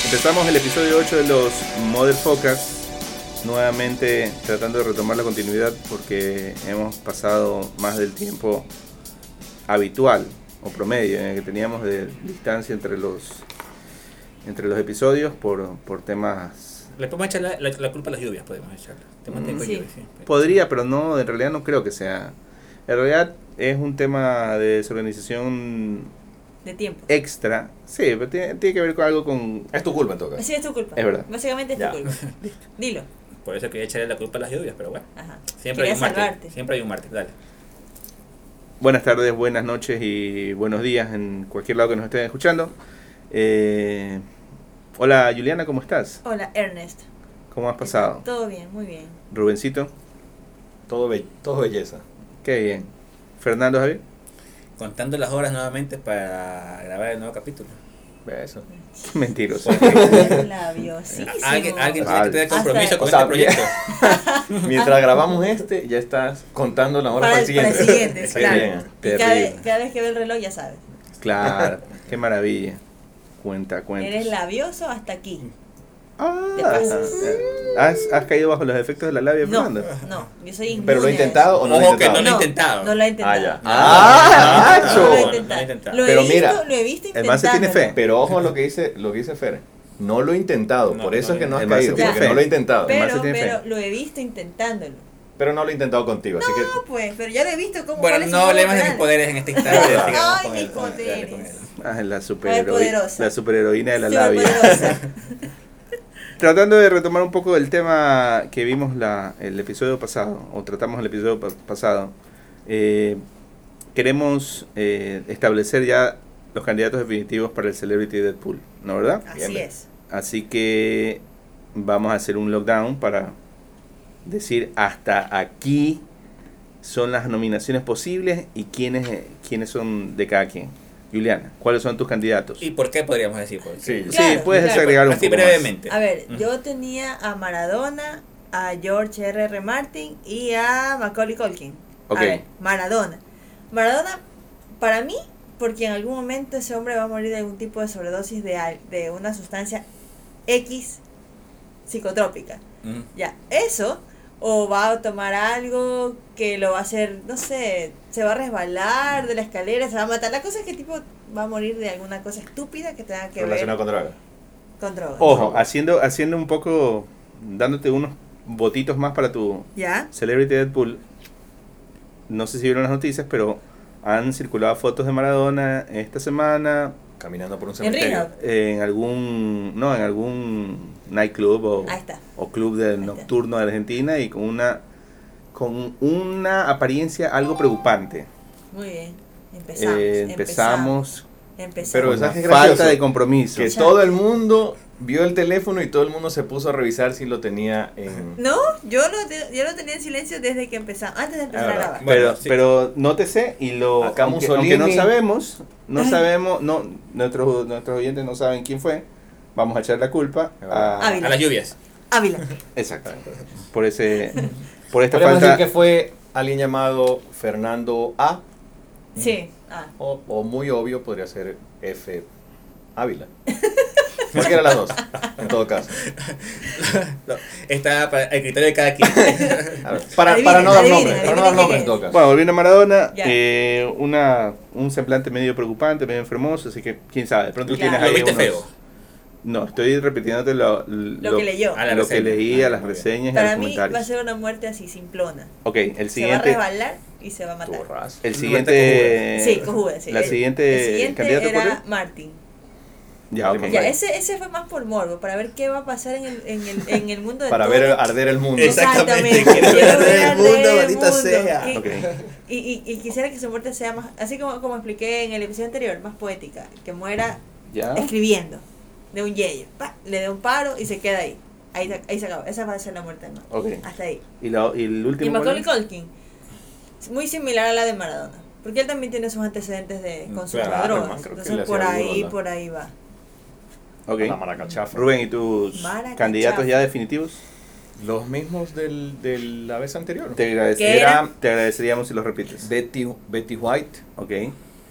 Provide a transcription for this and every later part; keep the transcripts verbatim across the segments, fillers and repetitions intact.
Empezamos el episodio ocho de los Mother Focus, nuevamente tratando de retomar la continuidad porque hemos pasado más del tiempo habitual o promedio en el que teníamos de distancia entre los entre los episodios por, por temas... Le podemos echar la, la, la culpa a las lluvias, podemos echarla. Te mantengo sí. lluvias, sí. Podría, pero no, en realidad no creo que sea. En realidad es un tema de desorganización de tiempo extra. Sí, pero tiene, tiene que ver con algo con... Es tu culpa en todo caso. Sí, es tu culpa. Es verdad. Básicamente es Ya. tu culpa. Dilo. Por eso quería echarle la culpa a las lluvias, pero bueno. Ajá. Siempre hay Quería un martes. salvarte. Siempre hay un martes, dale. Buenas tardes, buenas noches y buenos días en cualquier lado que nos estén escuchando. Eh, hola Juliana, ¿cómo estás? Hola, Ernest. ¿Cómo has pasado? Todo bien, muy bien. Rubencito, Todo, be todo belleza. qué bien. Fernando, Javier. Contando las horas nuevamente para grabar el nuevo capítulo. Ve eso. Mentiroso. Labiosísimo. Alguien, alguien tiene Vale. que tener compromiso Hasta- con o sea, este proyecto. Mientras grabamos este, ya estás contando la hora Para para, el- el siguiente. para el siguiente, Está claro. bien. Y cada, Terrible. vez- cada vez que ve el reloj ya sabes. Claro, qué maravilla. Cuenta, cuenta. Eres labioso hasta aquí. Ah, Te pasas. ¿has, ¿Has caído bajo los efectos de la labia, No, Fernando? no, yo soy inmune. ¿Pero lo he a eso. intentado o no lo he Ojo que intentado? no lo he intentado. No lo he intentado. Ah, ya. No, Ah, no, macho. no lo he No, intentado. no lo he intentado. Lo he Pero visto, mira, lo he visto el man se tiene intentándolo. fe. Pero ojo a lo que dice, lo que dice Fer. No lo he intentado, No, por eso no, es que no has el man se caído, tiene porque fe. no lo he intentado. Pero- Pero, tiene fe. pero lo he visto intentándolo. Pero no lo he intentado contigo, así que... No, pues, pero ya lo he visto cómo. Bueno, cuál es su no modo hablemos de mis real. poderes en esta instancia. Ay, sigamos con mis él, con él, dale, con poderes. él. Ah, la Ay, superheroína, poderosa. la superheroína de la Súper labia. poderosa. Tratando de retomar un poco el tema que vimos la, el episodio pasado, o tratamos el episodio pa- pasado, eh, queremos eh, establecer ya los candidatos definitivos para el Celebrity Deadpool, ¿no verdad? Así Bien, bien. es. Así que vamos a hacer un lockdown para decir hasta aquí son las nominaciones posibles y quiénes, eh, quiénes son de cada quien. Juliana, ¿cuáles son tus candidatos? ¿Y por qué podríamos decir? Porque- Sí, Sí, Claro, puedes claro. agregar un Así poco más. brevemente. A ver, Ujú. yo tenía a Maradona, a George R R. Martin y a Macaulay Culkin. Ok. A ver, Maradona. Maradona, para mí, porque en algún momento ese hombre va a morir de algún tipo de sobredosis de, al- de una sustancia X psicotrópica. Ujú. Ya, eso, o va a tomar algo que lo va a hacer, no sé, se va a resbalar de la escalera, se va a matar. La cosa es que tipo va a morir de alguna cosa estúpida que tenga que ver Relacionado con droga. con drogas. Ojo, haciendo, haciendo un poco, dándote unos votitos más para tu ¿Ya? Celebrity Deadpool. No sé si vieron las noticias, pero han circulado fotos de Maradona esta semana Caminando por un En cementerio. Rehab. en algún, no, en algún nightclub o, Ahí está. o club de está. nocturno de Argentina y con una con una apariencia algo preocupante. Muy bien. Empezamos. Eh, empezamos Empezamos. Pero con ¿sabes una qué es gracioso? falta de compromiso. Que Ya. todo el mundo vio el teléfono y todo el mundo se puso a revisar si lo tenía en... No, yo lo, te- yo lo tenía en silencio desde que empezamos, antes de empezar Ah, a verdad. grabar. Pero, Bueno, sí. pero nótese y lo Acá aunque, Mussolini- aunque no sabemos, no Ay. sabemos, no nuestros nuestros oyentes no saben quién fue. Vamos a echar la culpa a, Ávila. A las lluvias. Ávila. exacto. Por ese por esta Podríamos falta decir que fue alguien llamado Fernando A. Sí. Ah. O, o muy obvio podría ser F. Ávila. Cualquiera de las dos, en todo caso. No, está para el criterio de cada quien. A ver, para, Adivinen, para no dar adivinen, nombres, para no adivinen dar quién nombres es. en todo caso. bueno, volviendo a Maradona, Ya. eh, una un semblante medio preocupante, medio enfermoso, así que quién sabe, de pronto Claro. tienes Lo ahí viste unos- feo. No, estoy repitiéndote lo, Lo que leyó. Ah, la lo que reseña. leí, a Ah, las muy bien. reseñas y a Para los mí va a comentarios. ser una muerte así, simplona. Ok, el Se va a siguiente resbalar y se va a matar. Tuvo ras. el Muerte siguiente Sí, cojuda, sí. la El- siguiente, El siguiente candidato ¿cuál era es? Martin. Ya, ok. Ya, ese, ese fue más por morbo, para ver qué va a pasar en el, en el, en el mundo de Para todo. ver arder el mundo. Exactamente. Exactamente. Quiero ver arder el arder mundo, el maldita mundo. sea. Y, Ok. y, y, y quisiera que su muerte sea más, así como, como expliqué en el episodio anterior, más poética. Que muera Ya. escribiendo de un yello. Pa, le da un paro y se queda ahí. Ahí, se- ahí se acabó. Esa va a ser la muerte de Martin. Ok. Hasta ahí. Y, la- y el Y último Macaulay ¿cuál es? Culkin, es muy similar a la de Maradona. Porque él también tiene sus antecedentes de consumo Claro, de drogas. man, creo que Entonces le por hacía ahí, burla. por ahí va. Ok. La maracachafa. Rubén, ¿y tus Maracachafa. candidatos ya definitivos? Los mismos del, de la vez anterior. Te, ¿Qué agradecería- era? te agradeceríamos si los repites. Betty, Betty White, Ok.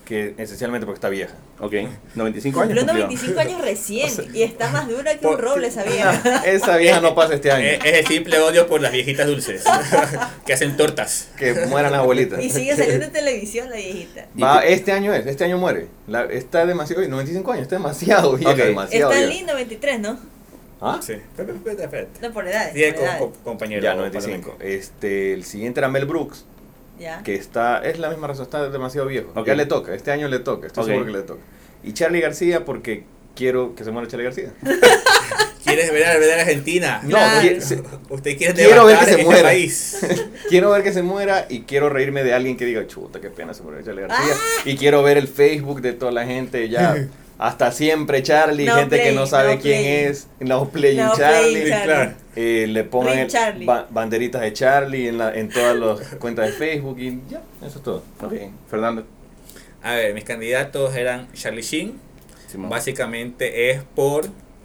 que esencialmente porque está vieja. Ok, noventa y cinco años Cumplió cumplió. noventa y cinco años recién O sea, y está más dura que por- un roble esa vieja. Esa vieja no pasa este año. Es, es el simple odio por las viejitas dulces que hacen tortas. Que mueran las abuelitas. Y sigue saliendo en televisión la viejita. Va, este año es, este año muere. La, está demasiado, noventa y cinco años, está demasiado vieja, Ok. demasiado Está vieja. Lee noventa y tres, ¿no? ¿Ah? Sí. Espera, espera, espera. No, por edades. Sigue por con, edades. con- compañero. Ya, noventa y cinco. Este, el siguiente era Mel Brooks, Ya. que está, es la misma razón, está demasiado viejo. Ok. Ya le toca, este año le toca, estoy Ok. seguro que le toca. Y Charlie García, porque quiero que se muera Charlie García. ¿Quieres ver a ver a Argentina? No, Claro. qui- se- Usted quiere Quiero ver que devastar se este muera. país. quiero ver que se muera y quiero reírme de alguien que diga, chuta, qué pena se murió Charlie García. Ah. Y quiero ver el Facebook de toda la gente ya. Hasta siempre Charlie, No gente que play, no sabe no quién play. es. No playing No Charlie. playing Charlie. Claro. Eh, le ponen Ring Charlie. ba- banderitas de Charlie en, la, en todas las cuentas de Facebook y ya, eso es todo. Ok, Fernando. A ver, mis candidatos eran Charlie Sheen. Simón. Básicamente es por,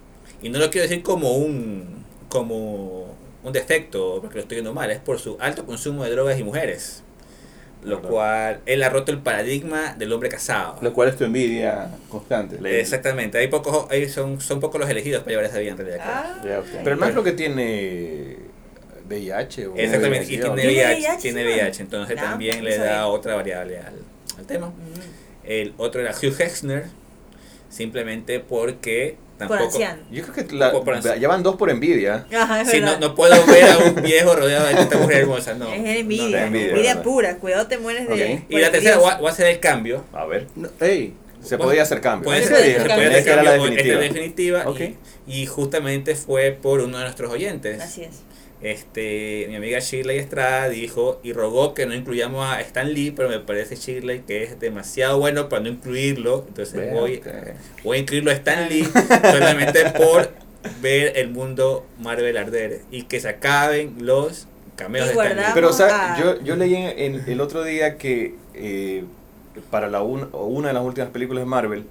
y no lo quiero decir como un como un defecto, porque lo estoy viendo mal, es por su alto consumo de drogas y mujeres. Lo Claro. cual, él ha roto el paradigma del hombre casado. Lo cual es tu envidia constante. Le- Exactamente, hay pocos, hay son, son pocos los elegidos para llevar esa vida en realidad. creo. Ah, Ya, ok. Pero el man creo que tiene V I H o Exactamente, y V I H, tiene ¿o no? ¿Tiene V I H, V I H, tiene sí, V I man? H, entonces No, también no le da sabía. otra variable al, al tema. mm, El otro era Hugh Hefner, simplemente porque por tampoco... anciano. Yo creo que la- Poco por así. ya van dos por envidia. Ajá, es Sí, verdad. no, no puedo ver a un viejo rodeado de tanta mujer hermosa, no. Es no, envidia, no, envidia, envidia, ¿verdad? pura. Cuidado, te mueres de. Ok. Y la tercera, voy a, voy a hacer el cambio. A ver, No, ey, se podía hacer cambio. Puede ¿En ser, serio? se puede Esta hacer era la cambio, esta definitiva. es la definitiva. Ok. Y, y justamente fue por uno de nuestros oyentes. Así es. Este, mi amiga Shirley Estrada dijo y rogó que no incluyamos a Stan Lee, pero me parece Shirley que es demasiado bueno para no incluirlo. Entonces Vea voy, usted. voy a incluirlo a Stan Lee solamente por ver el mundo Marvel arder y que se acaben los cameos Y de Stan Lee. guardamos- Pero o sea, Ah. yo, yo leí en, en el otro día que eh, para la un- o una de las últimas películas de Marvel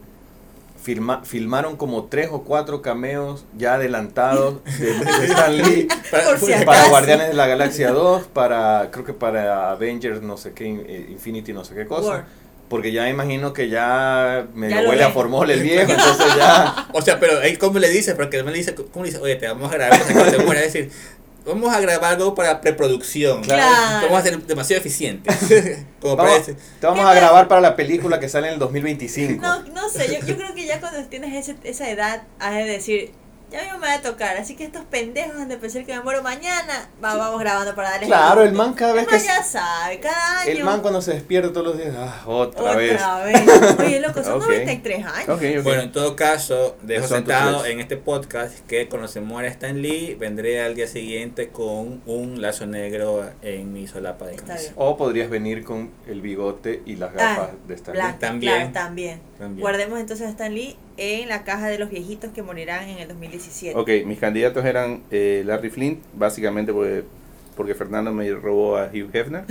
filma- filmaron como tres o cuatro cameos ya adelantados de, de Stan Lee Para- Por si para acaso. Guardianes de la Galaxia dos, para creo que para Avengers no sé qué, eh, Infinity no sé qué cosa. War. Porque ya imagino que ya me Ya lo huele a ve. formol el viejo, entonces ya... O sea, pero ahí cómo le dice, porque él me dice, ¿cómo le dice? Oye, te vamos a grabar, cosa que te muera, es decir, vamos a grabar algo para preproducción. Claro. Vamos a ser demasiado eficientes. Como Vamos, parece. te vamos ¿Qué a tal? grabar para la película que sale en el dos mil veinticinco. No, no sé, yo, yo creo que ya cuando tienes ese, esa edad, has de decir, ya mismo me va a tocar, así que estos pendejos han de pensar que me muero mañana, va, vamos grabando para darles Claro, el el man cada vez El man que... ya sabe, cada año. El man cuando se despierta todos los días, ah, otra, otra vez. vez. Oye, loco, son Ok. noventa y tres años. Ok, ok. Bueno, en todo caso, dejo Esos son tus sentado tres. en este podcast que cuando se muera Stan Lee, vendré al día siguiente con un lazo negro en mi solapa de Está camisa. bien. O podrías venir con el bigote y las gafas Ah, de Stan Blanca, Lee. También. claro, también. También. Guardemos entonces a Stan Lee en la caja de los viejitos que morirán en el dos mil diecisiete. Ok, mis candidatos eran eh, Larry Flint, básicamente porque, porque Fernando me robó a Hugh Hefner.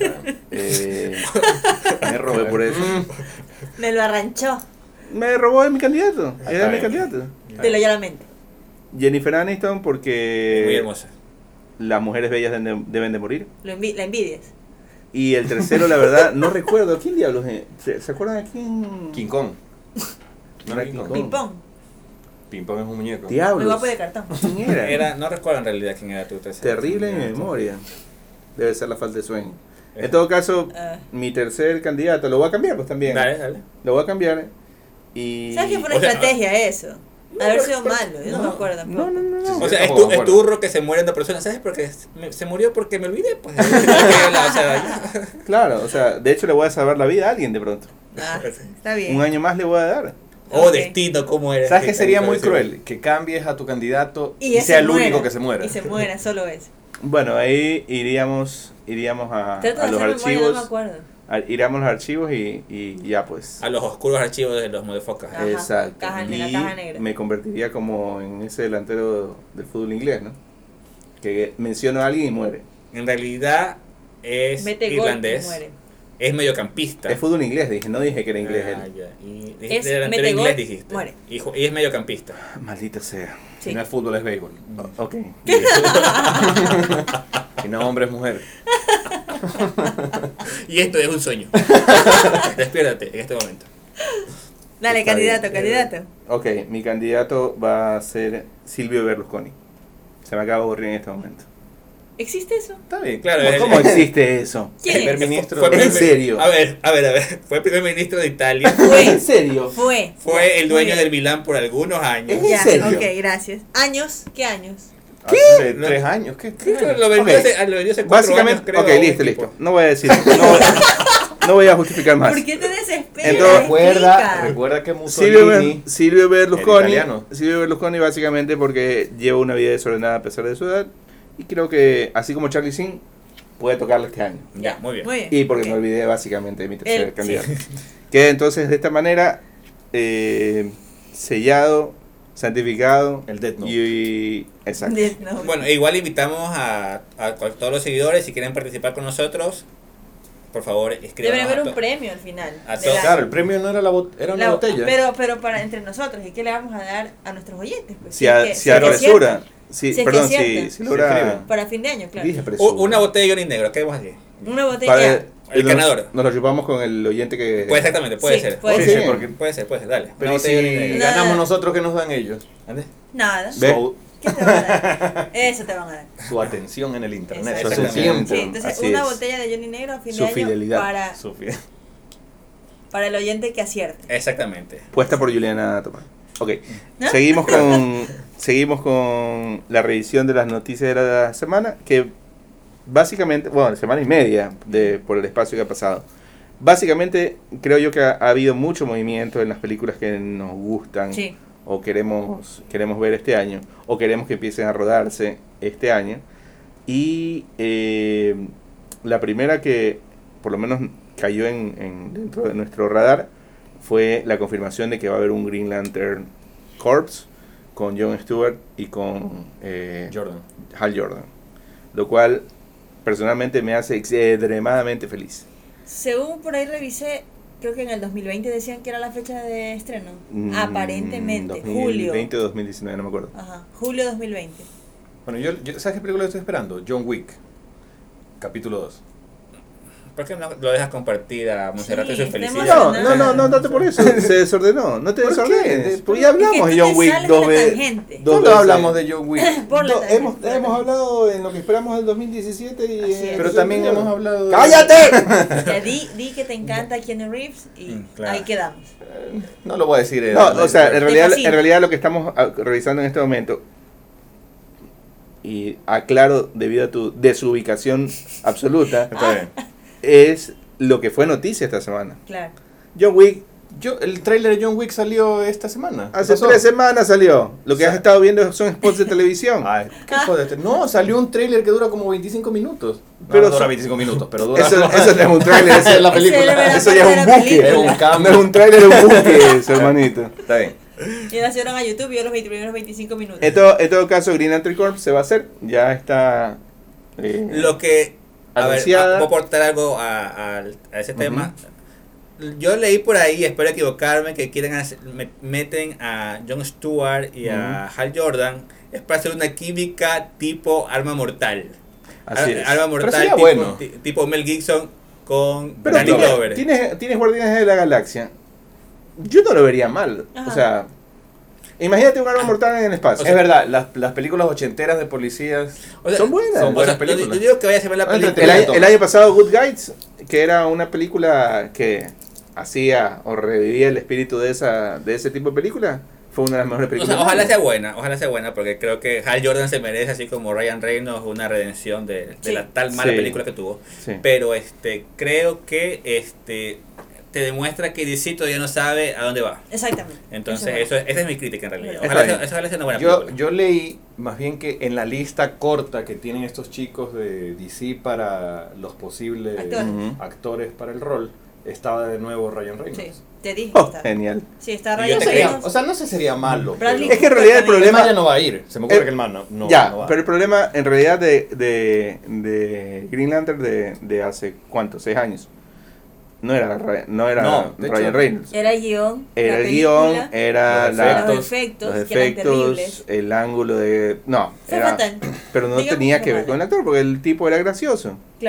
Eh, me robé por eso. Me lo arranchó, Me robó a mi candidato. Ahí Era está mi bien. candidato. desloyalmente. Jennifer Aniston porque Muy hermosa. las mujeres bellas deben de, deben de morir. Lo envi- la envidias. Y el tercero, la verdad, no recuerdo. ¿Quién diablos es? ¿Se, ¿se acuerdan de quién? King Kong. No era King Kong. Kong. Ping-pong. Ping Pong es un muñeco. Muy Diablos. guapo de cartón. ¿Quién era? Era, no recuerdo en realidad quién era tu tercero. Terrible en mi memoria. Debe ser la falta de sueño. Eh. En todo caso, Ah. mi tercer candidato, lo voy a cambiar pues también. Dale, dale. Lo voy a cambiar. Y... ¿Sabes qué fue una O sea, estrategia eso? no, Haber pero- sido pero- malo, yo no, no, me acuerdo tampoco. No, no, no. no. O sea, es, Tampoco tu, me es acuerdo. turro que se mueren dos personas, ¿sabes? Porque me- se murió porque me olvidé, pues. O sea, ya. Claro, o sea, de hecho le voy a salvar la vida a alguien de pronto. Ah, está Un bien. año más le voy a dar. Oh, Ok. destino, ¿cómo eres? ¿Sabes qué sería muy Sí. cruel? Que cambies a tu candidato y, ese sea el muera, único que se muera. Y se muera, solo es. Bueno, ahí iríamos iríamos a, Trato a de los hacer memoria, no me archivos. acuerdo. a- iríamos a los archivos y, y ya pues. A los oscuros archivos de los motherfuckers. Ajá, Exacto. caja- en la y caja negra. me convertiría como en ese delantero del fútbol inglés, ¿no? Que menciono a alguien y muere. En realidad es Mete gol y irlandés, muere. es mediocampista. Es fútbol inglés, dije, no dije que era inglés Ah, él. ya. Y Es dijiste delantero mete inglés, gol, dijiste. muere. Y, ju- y es mediocampista. Maldita sea. Sí. Y no es fútbol, es béisbol. O- ok. Y no hombre es mujer. Y esto es un sueño. Despiértate en este momento. Dale, Está candidato, bien. candidato. Ok, mi candidato va a ser Silvio Berlusconi. Se me acaba de aburrir en este momento. ¿Existe eso? Está bien. Claro, ¿Cómo, el- cómo existe eso? ¿Quién Primer es? ministro. Fue ¿En primer- serio? A ver, a ver, a ver. Fue primer ministro de Italia. Fue. ¿En serio? Fue. Fue el Muy dueño bien. del Milán por algunos años. ¿En Ya, serio? ok, gracias. ¿Años? ¿Qué años? Hace No. tres años, ¿qué? Sí, ¿Tres años? Lo vendió Ok. hace, lo vendió hace cuatro Básicamente, años, creo. ok, a un listo, equipo. listo. No voy a decir, no, no voy a justificar más. ¿Por qué te desesperas? Entonces, Recuerda, Explica. recuerda que Silvio, Mussolini... Ber- Silvio Berlusconi, italiano. Silvio Berlusconi básicamente porque lleva una vida desordenada a pesar de su edad y creo que así como Charlie Sheen puede tocarlo este año. Ya, muy bien. Muy bien. Y porque ok. me olvidé básicamente de mi tercer Él, candidato. Queda entonces de esta manera eh, sellado, santificado El Death Note. y, y- exacto. Death Note. Bueno, igual invitamos a, a, a todos los seguidores, si quieren participar con nosotros, por favor, escriban. Debe haber un premio al final. a de todos. la- Claro, el premio no era la bot- era una la- botella. Pero, pero para entre nosotros, ¿y qué le vamos a dar a nuestros oyentes? Pues, Si, es a, que- si si es que apresura, aciertan. si, Si es que perdón, si, aciertan. si Se logra... escribe. Para fin de año, claro. Dije U- apresura. Una botella de Johnny Negro, ¿qué vamos a decir? Una botella. Para- El nos- ganador. Nos lo chupamos con el oyente que... Puede exactamente, puede Sí, ser. puede Sí, ser. sí, porque... Puede ser, puede ser, dale. Pero Una ¿y si botella de Johnny Negro. Nada. ganamos nosotros, ¿qué nos dan ellos? ¿Ande? Nada. Ve. Su, ¿Qué te van a dar? Eso te van a dar. su atención en el internet, su Exactamente. tiempo. Sí, entonces Así una es. botella de Johnny Negro a fin Su de año fidelidad. para, Su fi- para el oyente que acierte. Exactamente. Puesta por Juliana Tomás. Ok, ¿No? seguimos con seguimos con la revisión de las noticias de la semana, que básicamente, bueno, semana y media de por el espacio que ha pasado. Básicamente creo yo que ha, ha habido mucho movimiento en las películas que nos gustan Sí. o queremos queremos ver este año o queremos que empiecen a rodarse este año. Y eh, la primera que por lo menos cayó en, en dentro de nuestro radar fue la confirmación de que va a haber un Green Lantern Corps con Jon Stewart y con eh, Jordan. Hal Jordan, lo cual personalmente me hace extremadamente feliz. Según por ahí revisé, creo que en el dos mil veinte decían que era la fecha de estreno. Mm, Aparentemente, julio. dos mil veinte o dos mil diecinueve, no me acuerdo. Ajá, julio dos mil veinte. Bueno, yo, yo- ¿sabes qué película estoy esperando? John Wick, capítulo dos. ¿Por qué no lo dejas compartir a Monserrat Sí, y su estemos felicidad? No, no, no, no, date por eso, se desordenó, no te ¿Por qué? desordenes, porque Es ya que hablamos tú de John te Wick sales dos de la veces. tangente. dos ¿Cuándo veces. hablamos de John Wick? Por la Do- tangente, hemos, por la hemos tangente. hablado en lo que esperamos del dos mil diecisiete y Así eh, es. Pero también hemos hablado de... ¡cállate! Ya di, di que te encanta Keanu Reeves y Mm, claro. ahí quedamos. No lo voy a decir. eh, No, o sea, en realidad, fascina. en realidad lo que estamos ah, revisando en este momento, y aclaro debido a tu desubicación absoluta, Está bien. es lo que fue noticia esta semana. Claro. John Wick, Yo, el tráiler de John Wick salió esta semana. ¿Qué hace pasó? tres semanas salió. Lo que O sea- has estado viendo son spots de televisión. Ay, ¿qué joder? No, salió un tráiler que dura como veinticinco minutos. No, Pero no dura son- veinticinco minutos, pero dura... Eso, eso no es un tráiler, eso, es la Esa película. era la eso ya parte es de un la buque. película. Es un cambio. No es un tráiler, es un buque, eso, hermanito. Está bien. Y la subieron a YouTube y yo los veinte primeros veinticinco minutos. En todo, en todo caso, Green Lantern Corps se va a hacer, ya está eh, Lo que. A ver, anunciada. a- voy a aportar algo a, a- a ese tema. Yo leí por ahí, espero equivocarme, que quieren hacer, me- meten a Jon Stewart y a Hal Jordan. Es para hacer una química tipo Arma Mortal. Así Ar- es. Arma Pero Mortal sería tipo, bueno. ti- tipo Mel Gibson con Pero Danny tienes, Glover. tienes, tienes Guardianes de la Galaxia. Yo no lo vería mal. Ajá. O sea, imagínate un arma mortal en el espacio. Es verdad, las, las películas ochenteras de policías... O sea, son buenas. son o buenas sea, yo- películas. Yo digo que vaya a ver la Ah, película. el, año, el año pasado, Good Guys, que era una película que hacía o revivía el espíritu de esa de ese tipo de película, fue una de las mejores O películas. sea, del ojalá año. sea buena, ojalá sea buena, porque creo que Hal Jordan se merece, así como Ryan Reynolds, una redención de, de Sí. la tal mala Sí. película que tuvo. Sí. Pero este creo que este te demuestra que D C todavía no sabe a dónde va. Exactamente. Entonces, Eso eso es, esa es mi crítica en realidad. Está Ojalá bien. sea, ojalá sea una buena Yo, película. yo leí más bien que en la lista corta que tienen estos chicos de D C para los posibles Actores. Ujú. actores para el rol, estaba de nuevo Ryan Reynolds. Sí, te dije. Oh, está. genial. Sí, está Y yo Ryan te Sería- Reynolds. o sea, no sé si sería malo. Bradley pero- Es que en realidad el Cooper el man problema... ya no va a ir. Se me ocurre Eh, que el man no, no- ya, no va. pero el problema en realidad de, de, de Green Lantern de, de hace, ¿cuántos? Seis años. No era, Ra- no era No, de Ryan hecho- Reynolds. Era el guión. Era la el película, guión, era los la- los efectos, efectos, los que eran efectos, terribles. el ángulo de... No, Fue era, fatal. pero no Digamos tenía que que fue ver con el mala. actor porque el tipo era gracioso. Claro.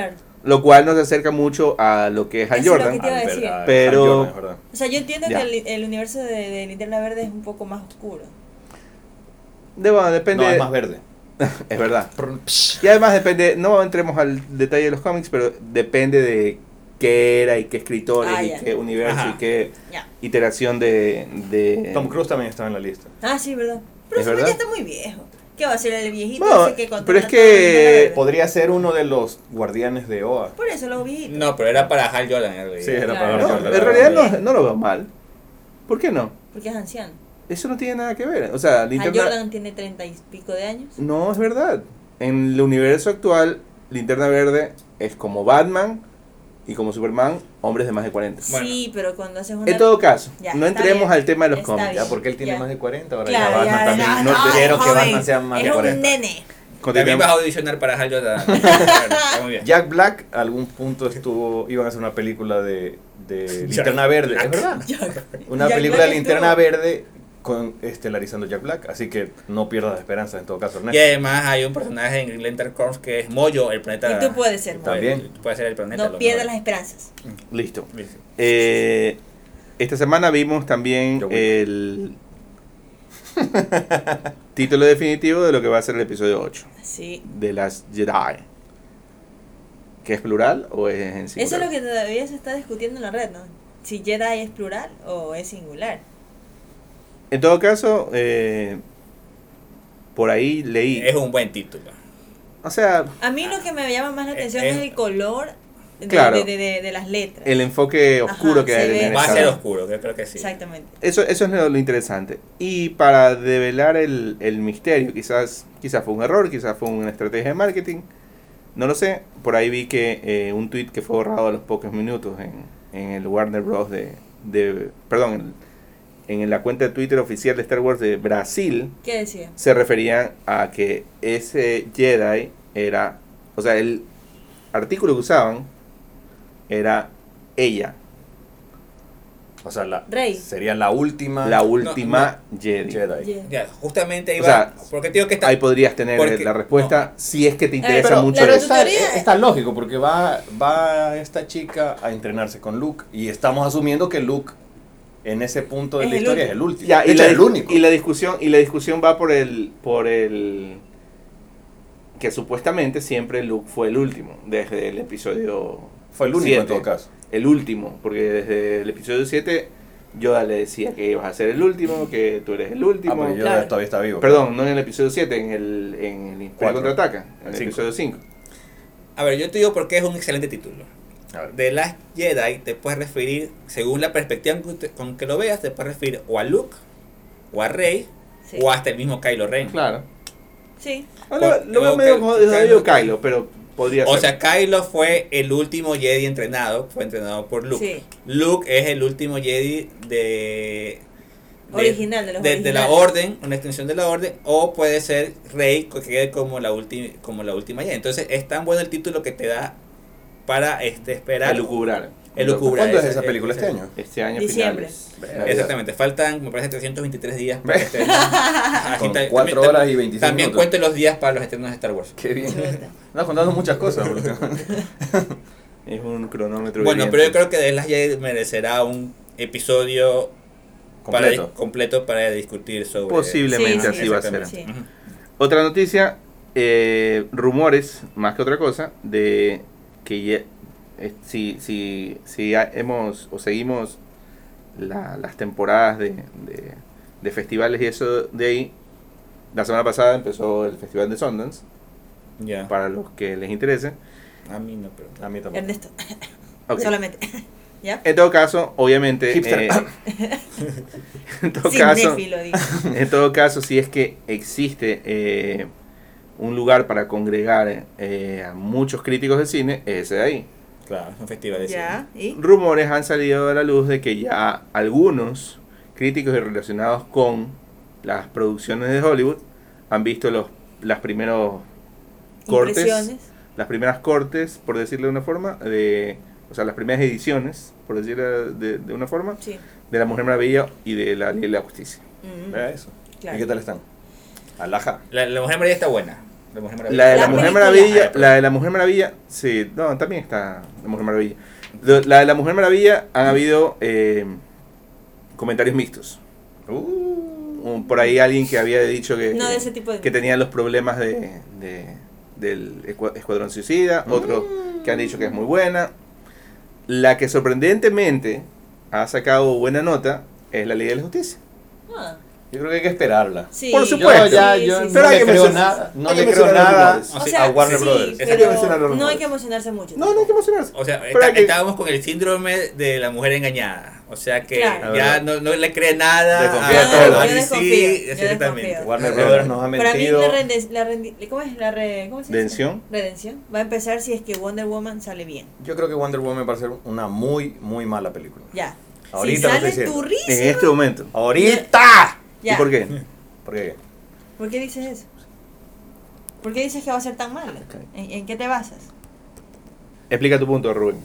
Lo cual nos acerca mucho a lo que es Hal Eso es lo Jordan. que te iba a Al decir. ver- a- Pero- Hal Jordan, es verdad. O sea, yo entiendo Ya. que el, el universo de, de Linterna Verde es un poco más oscuro. De, bueno, depende. No, es más verde. Es verdad. Y además depende, no entremos al detalle de los cómics, pero depende de qué era y qué escritores Ah, y ya. qué universo Ajá. y qué Ya. iteración de... de Tom Cruise también estaba en la lista. Ah, sí, verdad. Pero ¿Es ese verdad? ya está muy viejo. ¿Qué va a ser el viejito Bueno, ese que controla pero es todo que- Linterna Verde? Podría ser uno de los guardianes de O A. Por eso los viejitos. No, pero era para Hal Jordan. en realidad. Sí, era Claro. para No, Jordan. en realidad no, no lo veo mal. ¿Por qué no? Porque es anciano. Eso no tiene nada que ver. O sea, Hal Linterna... Jordan tiene treinta y pico de años. No, es verdad. En el universo actual, Linterna Verde es como Batman y como Superman, hombres de más de cuarenta. Bueno. Sí, pero cuando haces una... En todo caso, Ya, no está entremos bien. al tema de los Está cómics. bien. Ya, porque él tiene Ya. más de cuarenta, ahora Claro, ya Batman ya, también. ya, no no, quiero es que joven, Batman sea más es de un cuarenta. nene. También Continuemos. vas a audicionar para Hal Jordan. Está muy bien. Jack Black, a algún punto estuvo, iban a hacer una película de, de Linterna Verde, Black. es verdad. Una Jack película Black de Linterna estuvo. Verde con estelarizando Jack Black, así que no pierdas la esperanza en todo caso, Y Ernesto. además hay un personaje en Green Lantern Corps que es Mojo, el planeta. Y tú puedes ser, puede- También. Puede ser el planeta. No lo pierdas mejor. las esperanzas. Listo. Listo. Eh, esta semana vimos también Yo voy. el título definitivo de lo que va a ser el episodio ocho Sí. de las Jedi. ¿Que es plural o es en singular? Eso es lo que todavía se está discutiendo en la red, ¿no? Si Jedi es plural o es singular. En todo caso, eh, por ahí leí. Es un buen título. O sea, A mí lo que me llama más la Eh, atención eh. es el color de, Claro. de, de, de- de las letras. el enfoque oscuro Ajá, que se hay ve. en Va a esta- ser oscuro, yo creo que sí. Exactamente. Eso, eso es lo, lo interesante. Y para develar el, el misterio, quizás, quizás fue un error, quizás fue una estrategia de marketing, no lo sé. Por ahí vi que eh, un tweet que fue borrado a los pocos minutos en, en el Warner Bros. de, de perdón, en, en la cuenta de Twitter oficial de Star Wars de Brasil, ¿Qué decía? se referían a que ese Jedi era, o sea, el artículo que usaban era ella, O sea, la, Rey. sería la última la última Jedi. Jedi. Yeah. Ya, justamente ahí O va. sea, porque te digo que está. Ahí podrías tener Porque- la respuesta si es que te interesa pero- mucho pero eso. tu está, teoría- está lógico porque va, va esta chica a entrenarse con Luke y estamos asumiendo que Luke en ese punto de Es la el historia último. es el último. Ya, De y, hecho, la, es el único. y la discusión y la discusión va por el por el que supuestamente siempre Luke fue el último desde el episodio Fue el único en siete. todo caso. El último, porque desde el episodio siete Yoda le decía que ibas a ser el último, que tú eres el Ah, último. pero yo Claro. todavía está vivo. Perdón, no en el episodio siete, en el en el Imperio Cuatro. Contraataca, en el Cinco. episodio cinco. A ver, yo te digo por qué es un excelente título. A ver. De Last Jedi te puedes referir, según la perspectiva con que, con que lo veas, te puedes referir o a Luke, o a Rey, Sí. o hasta el mismo Kylo Ren. Claro. Sí. Lo, lo veo o medio que- como que- medio Kylo, pero podría O ser. sea, Kylo fue el último Jedi entrenado, fue entrenado por Luke. Sí. Luke es el último Jedi de... de- Original, de los de, de la originales. orden, una extensión de la orden, o puede ser Rey, que quede como la última como la última Jedi. Entonces es tan bueno el título que te da para este esperar. Elucubrar. Elucubrar. ¿Cuándo es ese- esa película ese- este año? Este año Diciembre. finales. Exactamente, faltan, me parece, trescientos veintitrés días para este año. Aquí Con ta- cuatro también- horas y veintiséis También minutos. cuento los días para los estrenos de Star Wars. Qué bien. Chuta. Me has contado muchas cosas. boludo. Es un cronómetro. Bueno, viviente. pero yo creo que The Last Jedi merecerá un episodio para, Completo. completo para discutir sobre... Posiblemente Sí, así va a ser. Exactamente. Sí. Ujú. Otra noticia, eh, rumores, más que otra cosa, de que ya- eh, si, si, si ha- hemos o seguimos la- las temporadas de, de, de festivales y eso de ahí, la semana pasada empezó el Festival de Sundance, Ya. para los que les interese. A mí no, pero... A mí también. Ernesto. Ok. Solamente. ¿Ya? En todo caso, obviamente, Hipster. eh, en todo caso, Cinéfilo, digo. en todo caso, si es que existe eh, un lugar para congregar eh, a muchos críticos de cine, es ese de ahí. Claro, es un festival de Ya. ¿Y? Rumores han salido a la luz de que ya algunos críticos relacionados con las producciones de Hollywood han visto los las primeros cortes, Impresiones. las primeras cortes, por decirlo de una forma, de, o sea, las primeras ediciones, por decirlo de, de una forma, Sí. de La Mujer Maravilla y de La Ley y la Justicia. Mm, Vea eso. claro. ¿Y qué tal están? Alaja. La, la Mujer María está buena. de Mujer Maravilla. La de la, La Mujer película. Maravilla, la de la Mujer Maravilla, sí, no, también está la Mujer Maravilla. De- La de la Mujer Maravilla han habido eh, comentarios mixtos. Uh, Un- Por ahí alguien que había dicho que, No que, de ese tipo de- que tenía los problemas de, de- del Escua- Escuadrón Suicida, otros que han dicho que es muy buena. La que sorprendentemente ha sacado buena nota es la Liga de la Justicia. Ah, yo creo que hay que esperarla. sí. Por supuesto. Yo ya Sí, yo sí, no sí. Pero hay le que creo mencionar- nada, no hay que le creo mencionar los nada rumores. O Sí, sea, a Warner sí, Brothers. Hay que pero mencionar los no hay rumores. que emocionarse mucho. No, no hay que emocionarse. O sea, Pero está- hay que- estábamos con el síndrome de la mujer engañada. O sea que Claro. ya no, no le cree nada Desconfía a, de todo. a Yo D C, desconfío, yo exactamente. desconfío. Warner Brothers nos ha Para mí mentido. la, rende- la rendi- ¿cómo es? La re- ¿cómo se dice? Redención. Redención va a empezar si es que Wonder Woman sale bien. Yo creo que Wonder Woman va a ser una muy, muy mala película. Ya. Ahorita si lo sale estoy diciendo. turrísima. En este momento. ¡Ahorita! Ya. ¿Y por qué? ¿Por qué? ¿Por qué dices eso? ¿Por qué dices que va a ser tan mala? Ok. ¿En, en qué te basas? Explica tu punto, Rubén.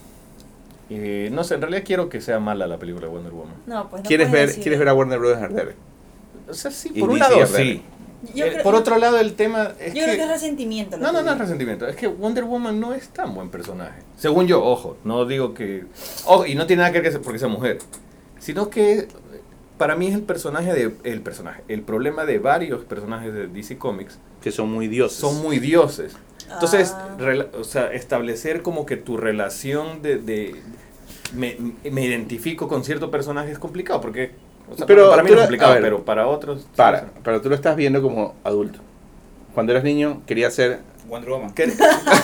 Y no sé, en realidad quiero que sea mala la película de Wonder Woman. No, pues no ¿Quieres puedes ver, decir- ¿Quieres ver a Warner Brothers arder? O sea, sí, Y por un D C lado es verde. sí. Yo Eh, creo- por otro lado, el tema es Yo que... creo que es resentimiento. lo No, no, que no es digo. resentimiento. Es que Wonder Woman no es tan buen personaje. Según yo, ojo, no digo que... Ojo, y no tiene nada que ver que sea- porque sea mujer. Sino que para mí es el personaje de... El personaje. El problema de varios personajes de D C Comics Que son muy dioses. son muy dioses. Entonces, Ah. rela- o sea, establecer como que tu relación de... de me, me identifico con cierto personaje es complicado porque... O sea, Pero para mí tú no es lo- complicado, a ver, pero para otros... Para, pero tú lo estás viendo como adulto. Cuando eras niño, querías ser, Wonder Woman. ¿Qué?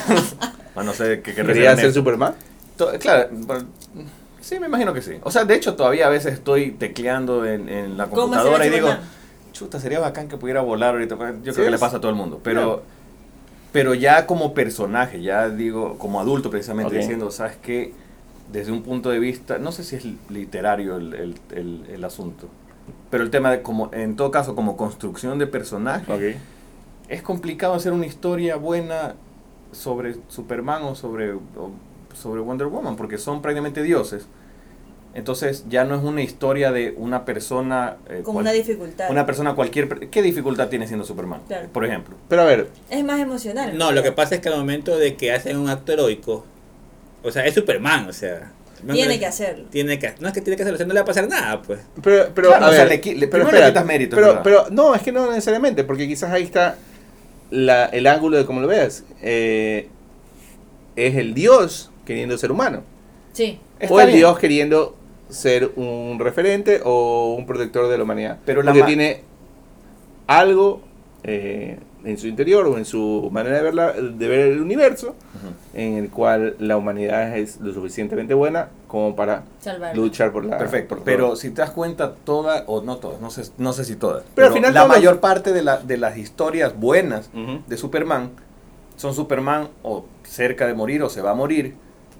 Ah, no sé qué querrás querías en ser eso. Superman. To- Claro, bueno, sí, me imagino que sí. O sea, de hecho, todavía a veces estoy tecleando en, en la ¿Cómo computadora y será digo, Superman? chuta, sería bacán que pudiera volar ahorita. Yo Sí creo que le es. pasa a todo el mundo. Pero, Claro. pero ya como personaje, ya digo, como adulto precisamente, Ok. diciendo, ¿sabes qué? Desde un punto de vista, no sé si es literario el, el, el, el asunto, pero el tema de, como en todo caso, como construcción de personaje, Ok. es complicado hacer una historia buena sobre Superman o sobre, o sobre Wonder Woman, porque son prácticamente dioses. Entonces ya no es una historia de una persona... eh, Con cual- una dificultad. una persona cualquier... per- ¿Qué dificultad tiene siendo Superman? Claro. Por ejemplo. Pero a ver, Es más emocional. No, lo que pasa es que al momento de que hacen un acto heroico, o sea, es Superman, o sea. no- Tiene no- que hacerlo. Tiene que, no es que tiene que hacerlo, o sea, no le va a pasar nada, pues. pero, pero Claro, a o sea, ver, le qui- le- pero primero le espera, quitas méritos, pero, ¿verdad? pero no, es que no necesariamente, porque quizás ahí está la, el ángulo de cómo lo veas. Eh, es el Dios queriendo ser humano. Sí. Está o el bien. Dios queriendo ser un referente o un protector de la humanidad. Pero la porque ma- tiene algo eh, en su interior o en su manera de ver, la- de ver el universo Ujú. en el cual la humanidad es lo suficientemente buena como para Salvarlo. luchar por la... Perfecto, por pero todo. si te das cuenta, todas, o no todas, no sé, no sé si todas, Pero al final la todos los- mayor parte de, la, de las historias buenas Ujú. de Superman son Superman o cerca de morir o se va a morir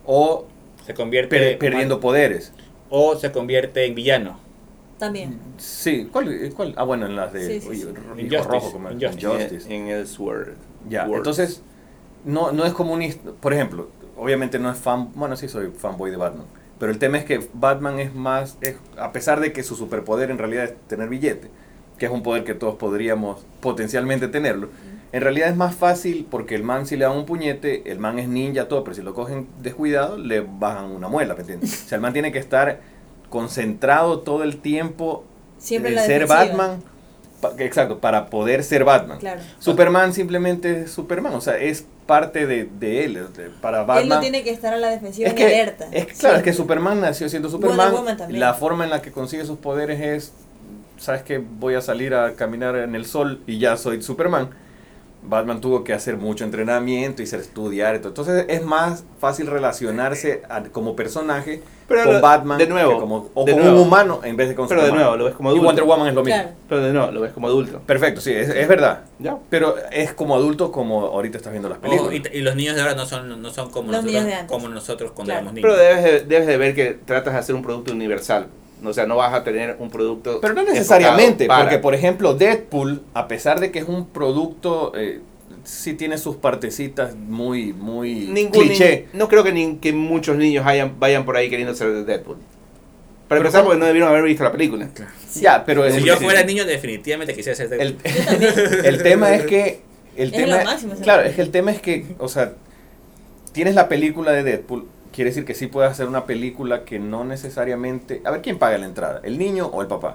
o Se convierte per- perdiendo poderes. o se convierte en villano. También. Sí, ¿cuál? cuál? Ah, bueno, en las de Sí, sí, oye, sí. ro- Injustice, rojo como el Injustice. Injustice. En, en Elseworld. Ya, World. entonces no, no es como un hist- por ejemplo, obviamente no es fan, bueno, sí soy fanboy de Batman, pero el tema es que Batman es más, es- a pesar de que su superpoder en realidad es tener billete, que es un poder que todos podríamos potencialmente tenerlo, en realidad es más fácil porque el man si le dan un puñete, el man es ninja todo, pero si lo cogen descuidado le bajan una muela, ¿me entiendes? O sea, el man tiene que estar concentrado todo el tiempo Siempre de la ser defensiva. Batman, pa- que- exacto, para poder ser Batman. Claro. Superman simplemente es Superman, o sea, es parte de, de él. de- para Batman. Él no tiene que estar a la defensiva es ni que, alerta. es que, claro, es que Siempre. Superman nació siendo Superman. Woman también. La forma en la que consigue sus poderes es, sabes que voy a salir a caminar en el sol y ya soy Superman. Batman tuvo que hacer mucho entrenamiento y ser estudiar y todo. Entonces es más fácil relacionarse a- como personaje Pero con lo- Batman de nuevo, que como, o de con nuevo. un humano en vez de con Pero de Superman. nuevo, lo ves como Y adulto. Wonder Woman es lo mismo. Claro. Pero de nuevo, lo ves como adulto. Perfecto, sí, es, es verdad. Ya. Pero es como adulto como ahorita estás viendo las películas. Ojo, y, y los niños de ahora no son, no son como, Los niños nosotros, de antes. como nosotros cuando Claro. éramos niños. Pero debes de, debes de ver que tratas de hacer un producto universal. O sea, no vas a tener un producto. Pero no necesariamente, enfocado para- porque por ejemplo Deadpool, a pesar de que es un producto, eh, sí tiene sus partecitas muy, muy Ningún cliché. ni- no creo que, ni, que muchos niños hayan, vayan por ahí queriendo ser Deadpool. Para Pero empezar, ¿cómo? porque no debieron haber visto la película. Ya, pero Si el, yo fuera niño, definitivamente quisiera ser el, Deadpool. Yo también. el tema es que el Es tema, lo máximo, esa claro, película. es que el tema es que, o sea, tienes la película de Deadpool, quiere decir que sí puedes hacer una película que no necesariamente, a ver, ¿quién paga la entrada? ¿El niño o el papá?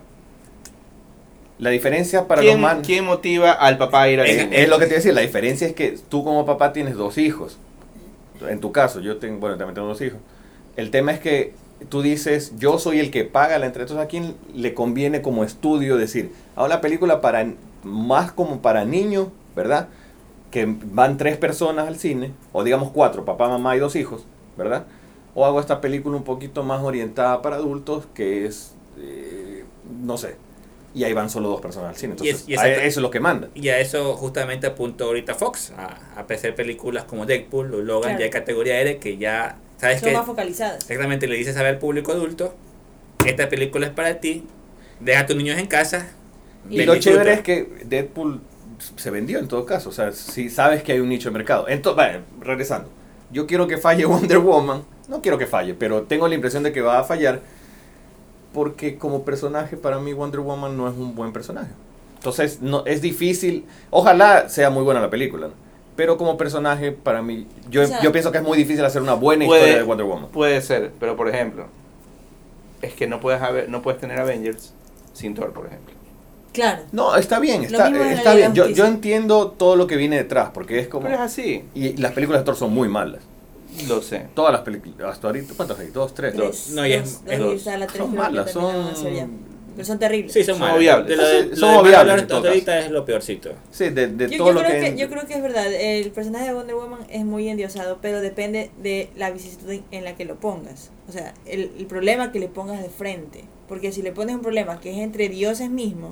La diferencia para ¿Quién, los man ¿Quién motiva al papá a ir al es, cine? es lo que te iba a decir, la diferencia es que tú como papá tienes dos hijos. En tu caso, yo tengo, bueno, también tengo dos hijos. El tema es que tú dices, yo soy el que paga la entrada. Entonces, ¿a quién le conviene como estudio decir, hago la película para más como para niños, ¿verdad? Que van tres personas al cine, o digamos cuatro, papá, mamá y dos hijos, ¿verdad? O hago esta película un poquito más orientada para adultos, que es, eh, no sé, y ahí van solo dos personas al cine. Entonces, Y es- y a- exacto- eso es lo que manda. Y a eso justamente apuntó ahorita Fox, a, a apreciar películas como Deadpool o Logan, Claro. ya hay categoría R que ya, ¿sabes Son qué? más focalizadas. Exactamente, le dices a ver al público adulto, esta película es para ti, deja a tus niños en casa. Y ven, lo disfruta. chévere es que Deadpool se vendió en todo caso. O sea, si sabes que hay un nicho de mercado. Entonces, vaya, regresando. Yo quiero que falle Wonder Woman. No quiero que falle, pero tengo la impresión de que va a fallar. Porque como personaje, para mí Wonder Woman no es un buen personaje. Entonces, no, es difícil. Ojalá sea muy buena la película, ¿no? Pero como personaje, para mí, yo, O sea, yo pienso que es muy difícil hacer una buena Puede- historia de Wonder Woman. Puede ser, pero por ejemplo, es que no puedes haber, no puedes tener Avengers sin Thor, por ejemplo. Claro. No, está bien, Lo está, mismo en la está Liga bien. de Yo, Justicia. yo entiendo todo lo que viene detrás, porque es como... Pero es así, Y las películas de Thor son muy malas. lo sé. Todas las películas, hasta ahorita, ¿cuántas hay? ¿Dos, tres? Tres, No, y es- dos, es dos, dos. y está la tres, Son creo que malas, terminaron de son... hacer ya. Pero son terribles. Sí, son, Son malas. obviables. De lo de- Son- lo son de obviables, Marvel en todo hasta ahorita es lo peorcito. Sí, de, de Yo, todo yo lo creo que... que, yo creo que es verdad, el personaje de Wonder Woman es muy endiosado, pero depende de la vicisitud en la que lo pongas. O sea, el, el problema que le pongas de frente. Porque si le pones un problema que es entre dioses mismos,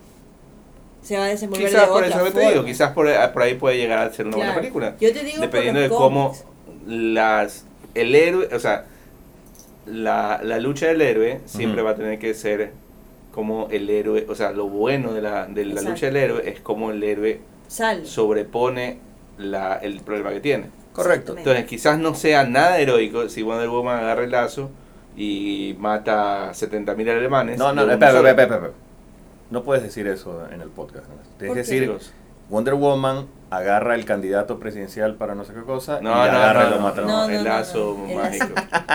se va a desenvolver Quizás de por otra eso que te forma. digo, quizás por, por ahí puede llegar a ser una buena Claro. película. Yo te digo Dependiendo por de los cómo cómics. las el héroe, o sea, la, la lucha del héroe siempre Ujú. va a tener que ser como el héroe, o sea, lo bueno de la, de la Exacto. lucha del héroe es como el héroe Sal. sobrepone la, el problema que tiene. Correcto. Exactamente. Entonces quizás no sea nada heroico si Wonder Woman agarra el lazo y mata setenta mil alemanes. No, no, de uno espera, solo. espera, espera, espera. No puedes decir eso en el podcast. ¿no? Tienes ¿Por que qué? decir, Wonder Woman agarra el candidato presidencial para no sé qué cosa No, y no, agarra y no, lo no, mata. no, No, no, el no, lazo no, el mágico.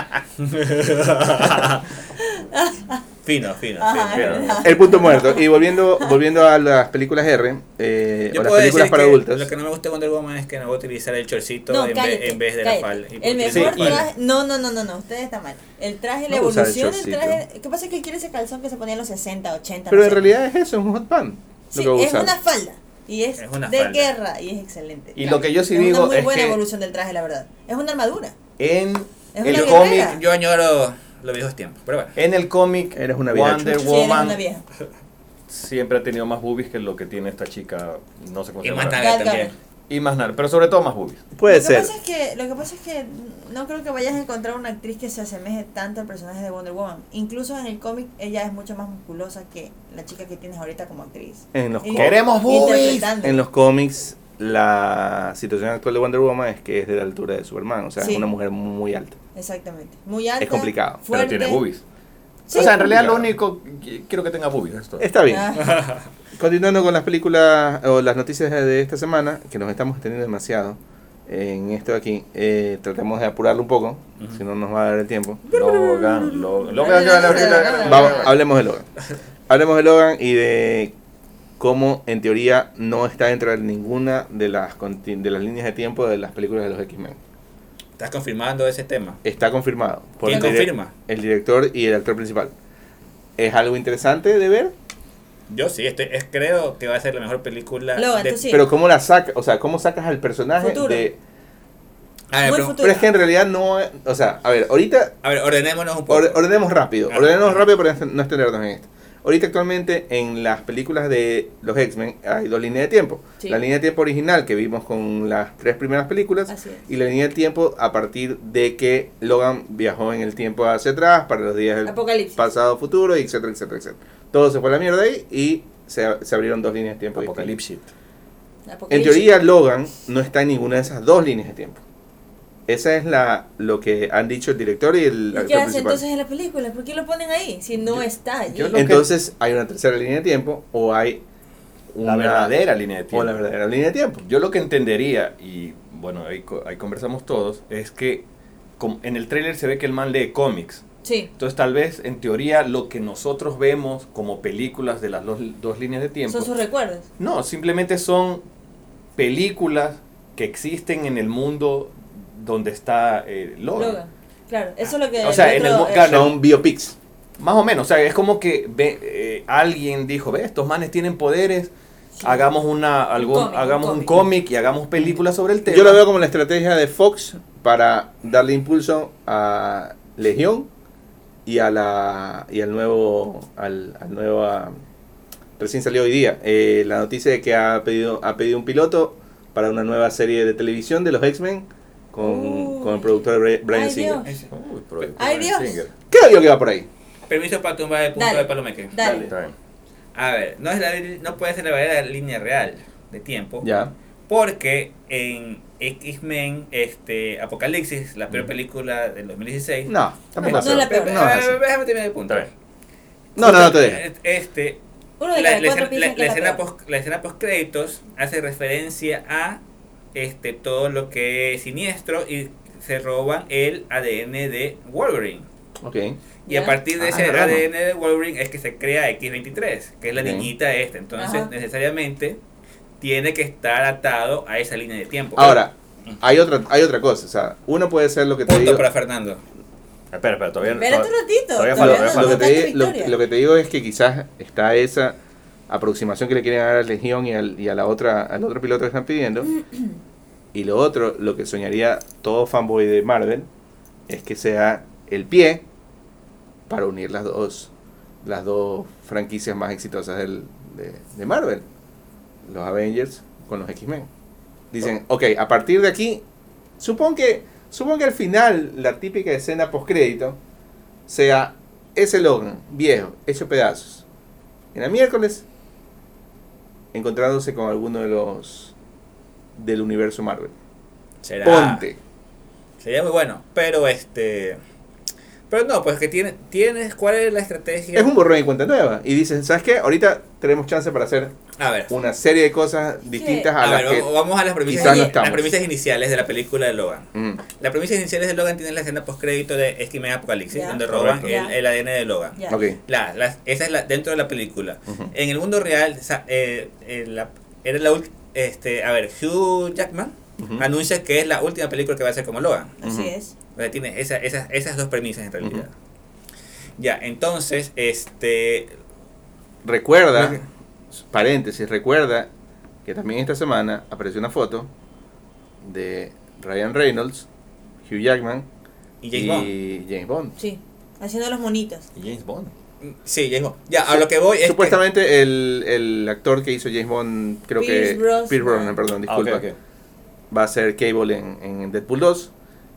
Fino, fino, Ajá, fino. es verdad. El punto muerto. Y volviendo volviendo a las películas R, eh, Yo o las puedo películas decir para que adultos. lo que no me gusta de Wonder Woman es que no voy a utilizar el chorcito No, en, cállate, vez, en vez de cállate. la falda. Y El porque mejor la Sí, falda- traje. No, no, no, no, no. Usted está mal. El traje, la No usar el evolución del shortcito. traje. ¿Qué pasa? Es que quiere ese calzón que se ponía en los sesenta, ochenta. Pero no en sé. realidad es eso, es un hot pan. Lo Sí, que va a es usar. una falda. Y es, Es una de falda. guerra. Y es excelente. Y lo que yo sí es digo una muy es buena que evolución del traje, la verdad. Es una armadura. en Es el una cómic, guerrera. Yo añoro los viejos tiempos, pero bueno. en el cómic, Eres una vieja Wonder Sí, eres Woman una vieja. siempre ha tenido más boobies que lo que tiene esta chica, no sé cómo se Y llama. más Gal nada también. Gadot. Y más nada, pero sobre todo más boobies. Puede lo que ser. Pasa es que, lo que pasa es que no creo que vayas a encontrar una actriz que se asemeje tanto al personaje de Wonder Woman. Incluso en el cómic ella es mucho más musculosa que la chica que tienes ahorita como actriz. En los, Y- có- ¡Queremos boobies! interpretando. en los cómics, la situación actual de Wonder Woman es que es de la altura de Superman. O sea, Sí. es una mujer muy alta. Exactamente. Muy alta. Es complicado, pero fuerte. Pero tiene boobies. Sí, o sea, en realidad lo complicado. único que quiero que tenga boobies. Esto. Está bien. Ah, Continuando con las películas o las noticias de esta semana, que nos estamos extendiendo demasiado en esto de aquí, eh, tratemos de apurarlo un poco, Ujú. si no nos va a dar el tiempo. Logan, Logan. Vamos, hablemos de Logan. Hablemos de Logan y de cómo en teoría no está dentro de ninguna de las, conti- de las líneas de tiempo de las películas de los X-Men. ¿Estás confirmando ese tema? Está confirmado. por ¿Quién el direc- confirma? El director y el actor principal. ¿Es algo interesante de ver? Yo sí, estoy, es, creo que va a ser la mejor película. Logan, de, tú sí. Pero ¿cómo la sacas? O sea, ¿cómo sacas al personaje Futuro. de... A ver, Muy pero- futuro. Pero es que en realidad no... es- O sea, a ver, ahorita... a ver, ordenémonos un poco. Or- ordenemos rápido. Ah. Ordenemos rápido para no extendernos en esto. Ahorita actualmente en las películas de los X-Men hay dos líneas de tiempo. Sí. La línea de tiempo original que vimos con las tres primeras películas Así es. y la línea de tiempo a partir de que Logan viajó en el tiempo hacia atrás para los días del Apocalipsis. pasado, futuro, y etcétera, etcétera, etcétera. Todo se fue a la mierda ahí y se, se abrieron dos líneas de tiempo. distintas. Apocalipsis. En Apocalipsis. teoría Logan no está en ninguna de esas dos líneas de tiempo. Esa es la lo que han dicho el director y el ¿Y actor qué hace principal. entonces en la película? ¿Por qué lo ponen ahí? Si no Yo- está allí. yo lo- que- Entonces hay una tercera línea de tiempo o hay la verdadera línea de tiempo. O la verdadera línea de tiempo. Yo lo que entendería, y bueno, ahí, co- ahí conversamos todos, es que com- en el tráiler se ve que el man lee cómics. Sí. Entonces tal vez en teoría lo que nosotros vemos como películas de las dos, dos líneas de tiempo, Son sus recuerdos. no, simplemente son películas que existen en el mundo donde está eh, Logan. Logan. Claro, eso es lo que. O sea, en el mo- otro, eh, claro, Son biopics. Más o menos, o sea, es como que ve, eh, alguien dijo, ve, estos manes tienen poderes, sí. hagamos una algún cómic, hagamos un un cómic. cómic y hagamos películas sobre el tema. Yo lo veo como la estrategia de Fox para darle impulso a Legión y a la y al nuevo al, al nuevo ah, recién salió hoy día eh, la noticia de que ha pedido ha pedido un piloto para una nueva serie de televisión de los X-Men con, Uy. con el productor Bra- Brian Ay, Singer. Dios. Uy, pero- Ay, Dios. Singer. Creo yo que va por ahí. Permiso para tumbar el punto Dale. de Palomeque. Dale. Está bien. A ver, no, es la, no puede ser la verdadera línea real de tiempo. Ya. Porque en X-Men este, Apocalipsis, la peor Mm. película del dos mil dieciséis. No, tampoco No, así. no es la peor. No, es así. Déjame terminar el punto. Está bien. No, no, no te dejes. Este, Uno de la, cada la cuatro escena, piensa la- que la es la escena peor. post, la escena post créditos hace referencia a este todo lo que es siniestro y se roban el A D N de Wolverine. Ok. Y a Ya. partir de Ah, ese es raro. A D N de Wolverine es que se crea X veintitrés, que es la Ok. niñita esta. Entonces, Ajá. necesariamente tiene que estar atado a esa línea de tiempo. Ahora, hay otra hay otra cosa, o sea, uno puede ser lo que te punto digo. para Fernando. Espera, espera, todavía Espérate un todavía- ratito. todavía Lo, falta, todavía todavía no lo que falta. te, contaste di- lo- victoria. lo que te digo es que quizás está esa aproximación que le quieren dar a Legión y, al, y a la otra al otro piloto que están pidiendo. Y lo otro, lo que soñaría todo fanboy de Marvel, es que sea el pie para unir las dos las dos franquicias más exitosas del, de, de Marvel, los Avengers con los X-Men. Dicen, ok, a partir de aquí, supongo que supongo que al final la típica escena post crédito sea ese Logan viejo, hecho pedazos, en el miércoles encontrándose con alguno de los del universo Marvel. Será, Ponte. sería muy bueno. Pero este. Pero no, pues que tiene, tienes. ¿Cuál es la estrategia? Es un borrón y cuenta nueva. Y dicen, ¿sabes qué? Ahorita tenemos chance para hacer A ver. una serie de cosas distintas a, A las ver, que... vamos- vamos a las premisas, quizás no las estamos. premisas iniciales de la película de Logan. Mm, Las premisas iniciales de Logan tienen la escena post crédito de X-Men Apocalipsis, Ya. donde roban Correcto. el, Ya. el A D N de Logan. Ya. ok. La, la- esa es la dentro de la película. Ujú. En el mundo real, sa- eh, eh, la- era la ult- este, a ver, Hugh Jackman Ujú. anuncia que es la última película que va a hacer como Logan. Así Ujú. es. O sea, tiene esa, esas, esas dos premisas en realidad. Ya, entonces, este, Recuerda, paréntesis, recuerda que también esta semana apareció una foto de Ryan Reynolds, Hugh Jackman y James Bond. y James Bond. Sí. Haciendo los monitos. Y James Bond. Sí, James Bond. Ya, a lo que voy es Supuestamente el, el actor que hizo James Bond, creo Pierce que... Brosnan. Pierce Brosnan, perdón, Ah, ok, disculpa. ok. Va a ser Cable en, en Deadpool dos.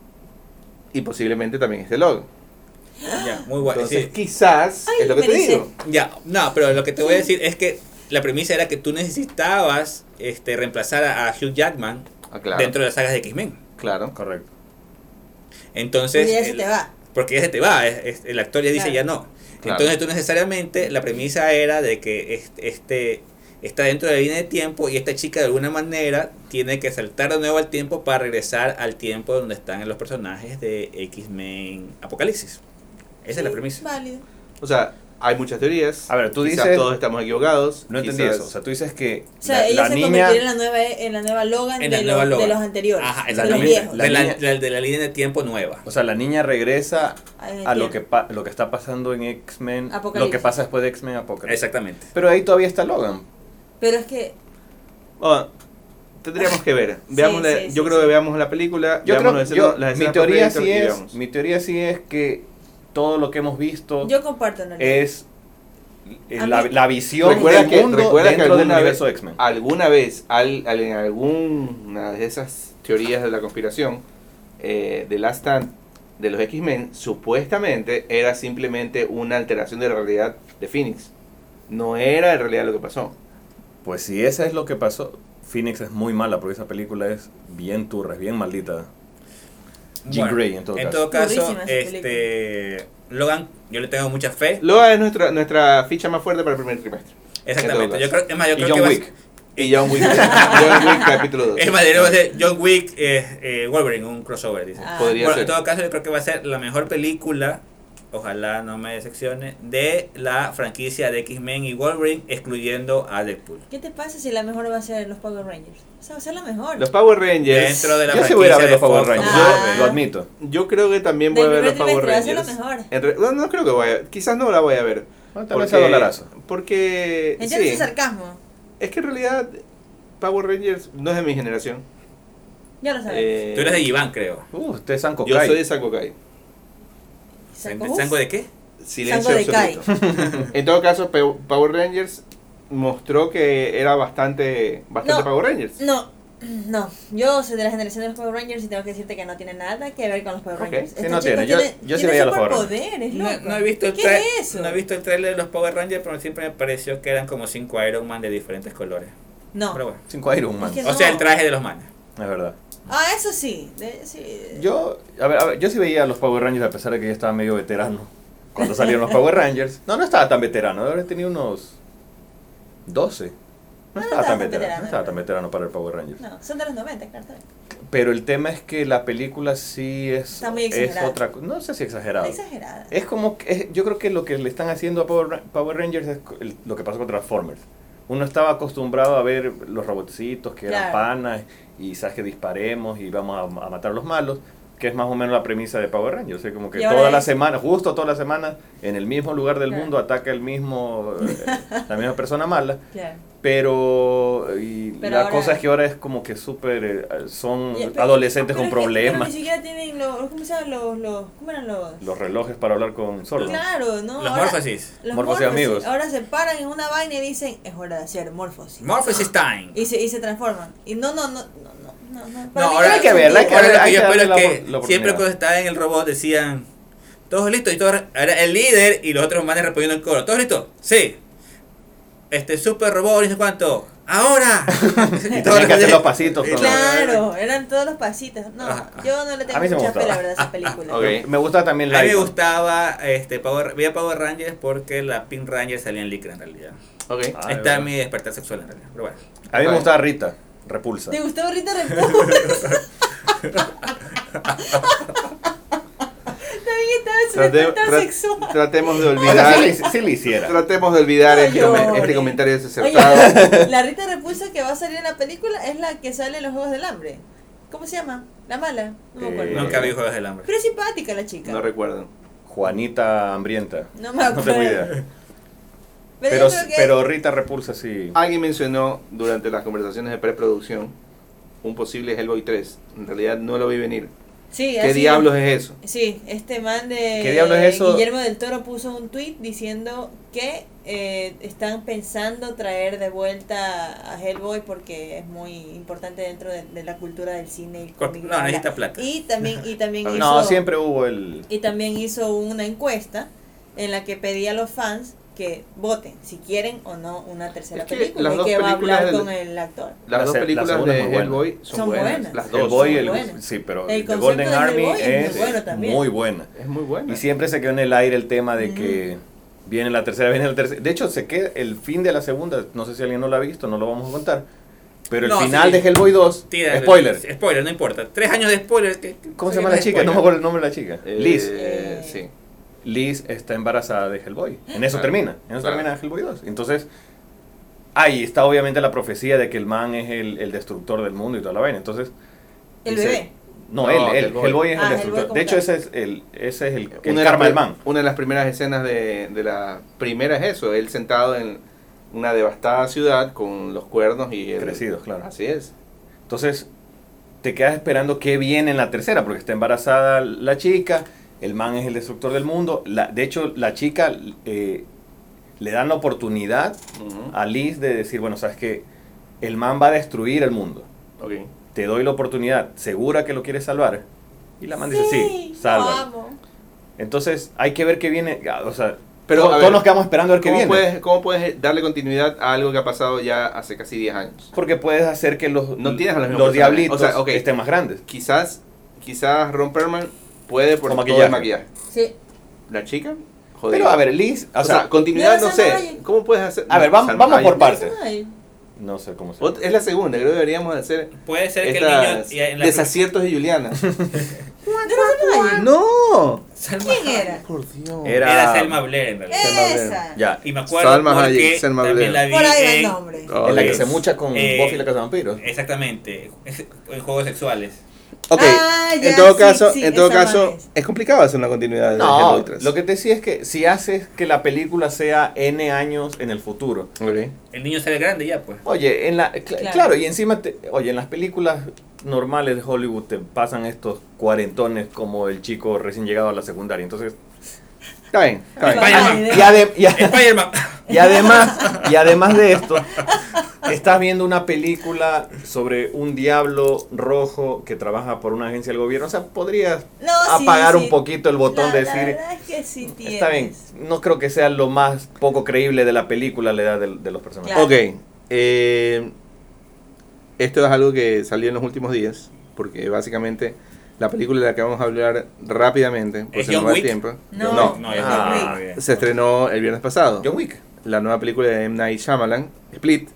Y posiblemente también este Logan. que, ya, muy bueno. Entonces sí. quizás, Ay, es lo que te merece. digo. Ya, no, pero lo que te voy a decir es que la premisa era que tú necesitabas este, reemplazar a, a Hugh Jackman Ah, claro, dentro de las sagas de X-Men. claro. Correcto. Entonces, Porque ya se el- te va. porque ya se te va, es- es- el actor ya dice Claro. ya no. Claro. Entonces tú necesariamente, la premisa era de que este, este está dentro de la línea de tiempo y esta chica de alguna manera tiene que saltar de nuevo al tiempo para regresar al tiempo donde están los personajes de X-Men Apocalipsis. Esa es la Sí, premisa. Válido. O sea, hay muchas teorías. A ver, tú Quizás dices- todos estamos equivocados. No entendí quizás- eso. O sea, tú dices que O sea, la, ella la se niña... convirtió en la nueva, en la nueva Logan, En de, la los, nueva Logan. de los anteriores. Ajá, de los exactamente. viejos. De la, niña- de- de la línea de tiempo nueva. O sea, la niña regresa Ay, a lo entiendo. que, pa- lo que está pasando en X-Men, lo Apocalipsis. que pasa después de X-Men Apocalypse. Exactamente. Pero ahí todavía está Logan. Pero es que Oh, tendríamos que ver. Veamos la- sí, yo sí, creo sí. que veamos la película. Yo veamos creo, las yo- escenas- las mi escenas teoría post-créditos sí y es, veamos. mi teoría sí es que todo lo que hemos visto yo comparto en es eh, A la, mí- la visión Recuerda del que, mundo recuerda que dentro del alguna universo vez, X-Men. alguna vez al, al- en alguna de esas teorías de la conspiración eh, de Last Stand de los X-Men, supuestamente era simplemente una alteración de la realidad de Phoenix. No era en realidad lo que pasó. Pues si esa es lo que pasó, Phoenix es muy mala porque esa película es bien turra, es bien maldita. Jean Bueno, Grey en todo en caso. todo caso, Turrísima esa este Logan, yo le tengo mucha fe. Logan es nuestra, nuestra ficha más fuerte para el primer trimestre. Exactamente. Yo creo, es más, yo Y creo John que va a- Wick. Y John Wick, John Wick capítulo dos. Es más, deberíamos hacer John Wick, eh, eh, Wolverine, un crossover, dice. Ah. Podría Bueno, ser. en todo caso, yo creo que va a ser la mejor película, ojalá no me decepcione, de la franquicia de X-Men y Wolverine, excluyendo a Deadpool. ¿Qué te pasa si la mejor va a ser los Power Rangers? O sea, va a ser la mejor. Los Power Rangers. Dentro de la Yo sí voy a ir a ver franquicia los Power de Fox. Rangers, Ah. yo lo admito. Yo creo que también voy Del a ver los primer Power trimestre va a Rangers. ser lo mejor. En re- no, no creo que vaya. Quizás no la voy a ver. Ah, tal vez sea dolarazo. Porque. ¿Entiendes sí, el sarcasmo? es que en realidad Power Rangers no es de mi generación. Ya lo sabes. Eh, Tú eres de Iván, creo. Uh, usted es Sanko yo Kai. soy de Sakukai. Sango- ¿Sango de qué? Silencio Sango de Kai. absoluto. En todo caso, Pe- Power Rangers mostró que era bastante, bastante No. Power Rangers. No, no. Yo soy de la generación de los Power Rangers y tengo que decirte que no tiene nada que ver con los Power Ok. Rangers. Sí, Este no chico tiene. Yo- yo sí tiene veía los Power Rangers. superpoderes, No, loco. no he visto el ¿Qué tra- es eso? No he visto el trailer de los Power Rangers, pero siempre me pareció que eran como cinco Iron Man de diferentes colores. No. Pero bueno. Cinco Iron Man. Es que O no. sea, el traje de los manes. Es verdad. Ah, eso sí. de- sí. Yo, a ver, a ver, yo sí veía a los Power Rangers a pesar de que ya estaba medio veterano. Cuando salieron los Power Rangers. No, no estaba tan veterano. Ahora tenía unos doce. No, No, estaba tan veterano. veterano, No estaba no. tan veterano para el Power Rangers. No, son de los noventa, claro. está bien. Pero el tema es que la película sí es, Está muy es exagerada. otra cosa. No sé si exagerado. Está exagerada. Es como que, es- yo creo que lo que le están haciendo a Power, Ra- Power Rangers es co- el- lo que pasó con Transformers. Uno estaba acostumbrado a ver los robotcitos que eran Claro. panas y sabes que disparemos y vamos a, a matar a los malos, que es más o menos la premisa de Power Rangers. O sea, como que Y ahora toda la es- semana, justo toda la semana, en el mismo lugar del Claro. mundo ataca el mismo, eh, la misma persona mala. Claro. Pero, y Pero la ahora- cosa es que ahora es como que súper, eh, son Y- pero- adolescentes pero con es que- pero problemas. ni siquiera tienen los. ¿Cómo se llaman los, los. ¿Cómo eran los? Los relojes para hablar con sordos. Claro, ¿no? Los Ahora- Morphosis. Los Morphosis amigos. Ahora se paran en una vaina y dicen, es hora de hacer morfosis. Morphosis Time. y, se, y se transforman. Y no, no, no, no, no, no. No, Para mí ahora no hay que tiene verla, hay que sentido. Ahora lo hay que yo darle espero es la- que la siempre oportunidad. cuando estaba en el robot decían, todos listos, y todos, era el líder y los otros manes respondiendo el coro. ¿Todos listos? Sí. Este super robot, no sé cuánto. ¡Ahora! Y tenían que hacer los pasitos. Y con- Claro, eran todos los pasitos. No, Ajá. yo no le A tengo mí sí me mucha fe, gustaba. la verdad, a esa película. Ok. Me gusta también A mí me Light. gustaba este Power, veía Power Rangers porque la Pink Ranger salía en Lycra en realidad. Ok. Ah, Ahí de está verdad. mi despertar sexual en realidad. Pero bueno. A mí me gustaba Rita, Repulsa. ¿Te gustó Rita Repulsa? También estaba en su Trate- despertar tra- sexual. tratemos de O sea, olvidar. sí, le- sí le hiciera. Tratemos de olvidar No este, come- llores. este comentario desacertado. Oye, la Rita Repulsa que va a salir en la película es la que sale en los Juegos del Hambre. ¿Cómo se llama? La mala. No me Eh, acuerdo. Nunca vi Juegos del Hambre. Pero es simpática la chica. No recuerdo. Juanita Hambrienta. No me No acuerdo. tengo idea. Pero, Pero, yo creo que pero Rita Repulsa sí. Alguien mencionó durante las conversaciones de preproducción un posible Hellboy tres. En realidad no lo vi venir. sí, ¿Qué así- diablos es eso? Sí, este man de ¿Qué diablos es eso? Guillermo del Toro puso un tweet diciendo que eh, están pensando traer de vuelta a Hellboy porque es muy importante dentro de, de la cultura del cine y Cor- cómic, no, bla, bla. necesita plata. Y también y también hizo No, siempre hubo el. y también hizo una encuesta en la que pedía a los fans que voten si quieren o no una tercera Es que película las y dos que va a películas hablar del- con el actor. Las La dos se- la películas segunda de es muy buena. Hellboy son, Son buenas. buenas. Las El dos. Boy, son el, buenas. sí, pero El The concepto Golden de Army Hellboy es es muy bueno también. muy buena. Es muy buena. Y siempre se quedó en el aire el tema de Ujú. que viene la tercera, viene la tercera. De hecho, se queda el fin de la segunda, no sé si alguien no lo ha visto, no lo vamos a contar. Pero el No, final sí. de Hellboy dos, Tira, spoiler. Spoiler, no importa. Tres años de spoiler. ¿qué- qué- ¿Cómo se qué llama la es chica? No spoiler? me acuerdo el nombre de la chica. Eh, Liz. eh, sí. Liz está embarazada de Hellboy. En eso Claro. termina. En eso Claro. termina Hellboy dos. Entonces, ahí está obviamente la profecía de que el man es el, el destructor del mundo y toda la vaina. Entonces, El dice- bebé. No, No, él, él. Hellboy. Hellboy, es Ah, el Hellboy destructor. como De hecho, tal. ese es el, ese es el, el Una de, las karma del pri- man. una de las primeras escenas de, de la primera es eso, él sentado en una devastada ciudad con los cuernos y el, Crecidos, claro. Así es. Entonces, te quedas esperando qué viene en la tercera, porque está embarazada la chica, el man es el destructor del mundo. La, de hecho, la chica eh, le dan la oportunidad Ujú. a Liz de decir, bueno, sabes que el man va a destruir el mundo. Ok. Te doy la oportunidad, ¿segura que lo quieres salvar? Y la man dice, sí, lo salva. amo. Entonces, hay que ver qué viene, o sea, Pero, todos, a ver, todos nos quedamos esperando a ver qué ¿Cómo viene. puedes, ¿Cómo puedes darle continuidad a algo que ha pasado ya hace casi diez años? Porque puedes hacer que los, No tienes a los mismos los personajes. diablitos O sea, ok. estén más grandes. Quizás, quizás Ron Perlman puede por Con todo maquillaje. el maquillaje. Sí. La chica, jodido. Pero a ver, Liz, o, O sea, sea, continuidad Mira, no sé. Salma Hayek. ¿Cómo puedes hacer? a ver, vamos, Salma vamos por Hayek. partes. Ay, No sé cómo se Ot- Es la segunda, creo que deberíamos hacer Puede ser que el niño. estas y en la- desaciertos de Juliana. ¿no era Salma Hayek? ¡No! Salma ¿Quién Hayek. era? Por Dios. Era- Era Selma Blair en realidad. Selma Blair. Esa. Ya, Y me acuerdo Salma porque Hayek, Selma también Blair. la vi Por ahí va el en- nombre. Oh, en la que Dios. se mucha con Eh, Buffy la Casa de Vampiros. Exactamente, en juegos sexuales. Ok, Ah, ya, en todo sí, caso, sí, en todo esa caso, man es. es complicado hacer una continuidad de No, Hello tres. lo que te decía es que si haces que la película sea N años en el futuro. Ok. El niño sale grande ya, pues. Oye, en la, cl- claro. Claro. y encima, te- oye, en las películas normales de Hollywood te pasan estos cuarentones como el chico recién llegado a la secundaria. Entonces, Está bien, está bien. Spider-Man. Ay, y, ade- y, a- Spider-Man. y además, y además de esto, estás viendo una película sobre un diablo rojo que trabaja por una agencia del gobierno. O sea, podrías No, sí, apagar sí. un poquito el botón La- de la decir, verdad es que sí está bien, tienes. no creo que sea lo más poco creíble de la película la edad de, de los personajes. Claro. Ok, eh, esto es algo que salió en los últimos días, porque básicamente la película de la que vamos a hablar rápidamente, por ¿Es si no John va el Wick? tiempo, No, no, No, ya Ah, está. Wick. bien. se estrenó el viernes pasado. John Wick. La nueva película de M. Night Shyamalan, Split.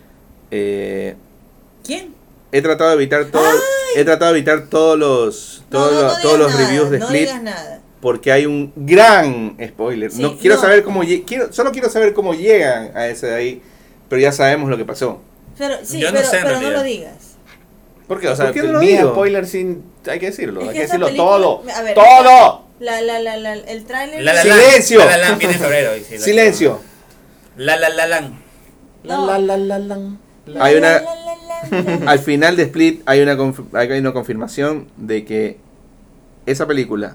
Eh, ¿Quién? he tratado de evitar todo, he tratado de evitar todos los, todos No, no, los, no todos digas los nada, reviews de no Split, digas nada. porque hay un gran spoiler. Sí, no quiero no. saber cómo lle- quiero, solo quiero saber cómo llegan a ese de ahí, pero ya sabemos lo que pasó. Pero, sí, Yo no pero, sé, en pero no realidad. lo digas. ¿Por qué? O sea, ¿Por qué no lo mi digo? spoiler sin... Hay que decirlo, Es hay que que esa decirlo película- todo. a ver, ¡Todo! La, la, la, la, el tráiler. La La de- Land. ¡Silencio! La La Land viene en febrero. y sí, la- Silencio. La La La Land. No. La, la, la, la, la. Hay una- La, la, la, la, la. Al final de Split hay una, conf- hay una confirmación de que esa película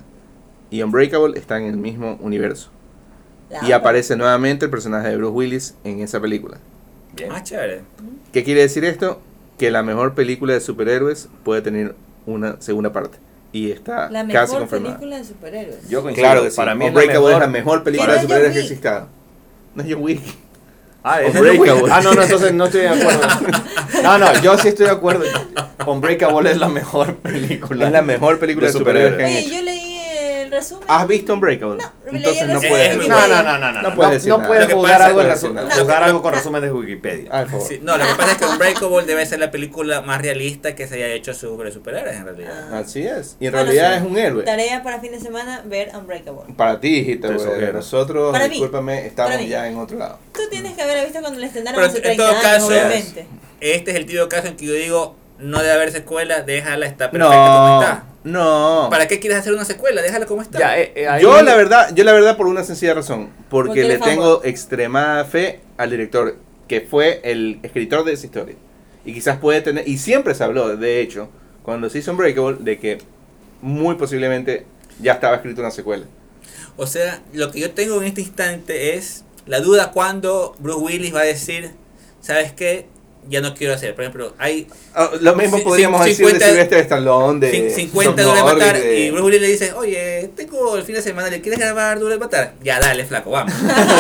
y Unbreakable están en el mismo universo. La Y otra. aparece nuevamente el personaje de Bruce Willis en esa película. Bien. Ah, chévere. ¿Qué quiere decir esto? Que la mejor película de superhéroes puede tener una segunda parte. Y está La casi mejor confirmada. película de superhéroes. Yo coincido. Claro que sí. Para mí es la Unbreakable mejor. es la mejor película Pero de es superhéroes John que Wick. exista. No es John Wick. Ah, es Unbreakable. Unbreakable. Ah, no, no, entonces no estoy de acuerdo. No, no, yo sí estoy de acuerdo. Unbreakable es la mejor película. Es la mejor película de, de superhéroes que han Oye, hecho. yo leí el resumen. ¿Has visto Unbreakable? No, leí Entonces el no resumen. puedes Es decir muy No, nada. no, no, no, no. No No, puedes decir no nada. puedes Lo que juzgar pasa- algo, en no, resu- no. juzgar algo con resumen de Wikipedia. Ah, por favor. Sí, no, lo que pasa es que Unbreakable debe ser la película más realista que se haya hecho sobre superhéroes en realidad. Ah. Así es. Y en Bueno, realidad sí. es un héroe. Tarea para fin de semana, ver Unbreakable. Para ti, hijita, Te güey. sugiero. Nosotros, Para mí. discúlpame, estamos Para mí. ya en otro lado. Tú tienes que haberla visto cuando la estrenaron Pero hace en treinta todo años, caso, obviamente. Este es el típico caso en que yo digo, no debe haber secuela, déjala, está perfecta como No, está. no. ¿Para qué quieres hacer una secuela? Déjala como está. Ya, eh, eh, ahí- Yo la verdad, yo la verdad por una sencilla razón, porque Porque le eres tengo famoso. extremada fe al director, que fue el escritor de esa historia. Y quizás puede tener, y siempre se habló, de hecho, cuando se hizo Unbreakable, de que muy posiblemente ya estaba escrita una secuela. O sea, lo que yo tengo en este instante es la duda cuando Bruce Willis va a decir, ¿sabes qué? Ya no quiero hacer. Por ejemplo, hay Ah, lo mismo Sí, podríamos cin- decir cincuenta de Sylvester Stallone, de cin- cincuenta Chuck Duro de Norris, Matar de- y Bruce Willis le dice, oye, tengo el fin de semana, ¿le quieres grabar Duro de Matar? Ya, dale, flaco, vamos.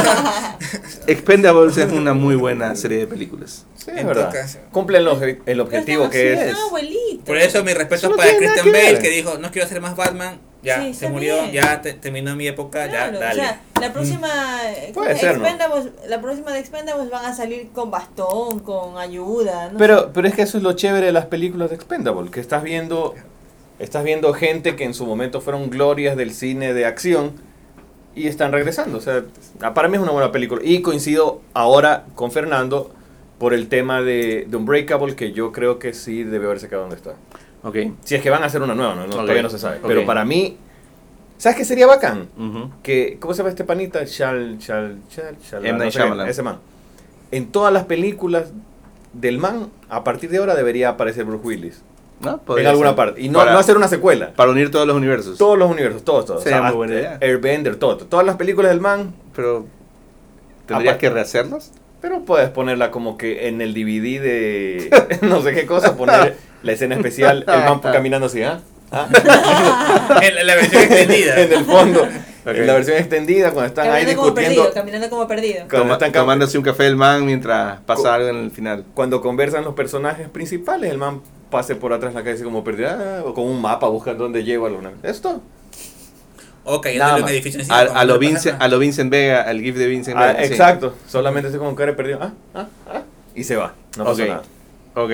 Expendables es una muy buena serie de películas. Sí, En es todo verdad. caso. Cumplen el, obje- el objetivo que así es. es. No, abuelito. Por eso mi respeto Eso no para tiene nada Christian que Bale, ver. que dijo, no quiero hacer más Batman, ya, Sí, se está murió, bien. ya te- terminó mi época, Claro, ya, o dale. sea, la próxima eh, Puede ser, ¿no? Expendables, la próxima de Expendables van a salir con bastón, con ayuda, ¿no? Pero, pero es que eso es lo chévere de las películas de Expendable, que estás viendo, estás viendo gente que en su momento fueron glorias del cine de acción y están regresando. O sea, para mí es una buena película. Y coincido ahora con Fernando por el tema de, de Unbreakable, que yo creo que sí debe haberse quedado donde está. Ok. Si es que van a hacer una nueva, ¿no? No, Ok. todavía no se sabe. Ok. Pero para mí, ¿sabes qué sería bacán? Ujú. Que, ¿cómo se llama este panita? Shal, Shal, Shal, Shal, M. Night no sé qué, Shyamalan. ese man. En todas las películas del man, a partir de ahora debería aparecer Bruce Willis. ¿No? En Podría alguna ser. parte. Y no, para, no hacer una secuela. para unir todos los universos. Todos los universos, todos, todos. Sería muy hasta buena idea. Airbender, todo. Todas las películas del man, Pero, ¿tendrías Aparte- que rehacerlas? pero puedes ponerla como que en el D V D de no sé qué cosa, poner la escena especial, el man caminando así, ¿ah? ¿Ah? En la versión extendida. En el fondo. Ok. En la versión extendida, cuando están ahí caminando como discutiendo. perdido, caminando como perdido. Cuando Toma- están cam- tomándose un café el man mientras pasa Co- algo en el final. Cuando conversan los personajes principales, el man pase por atrás de la calle así como perdido, ah, o con un mapa buscando dónde llego alguna vez. Esto. o cayendo Nada en un más. edificio encima. A, como a no lo le pasa Vincent, nada. a lo Vincent Vega, al GIF de Vincent Ah, Vega. sí. exacto, solamente estoy con cara de perdido. Ah, ah, ah, y se va, no pasa Ok. nada. Ok,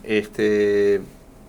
este.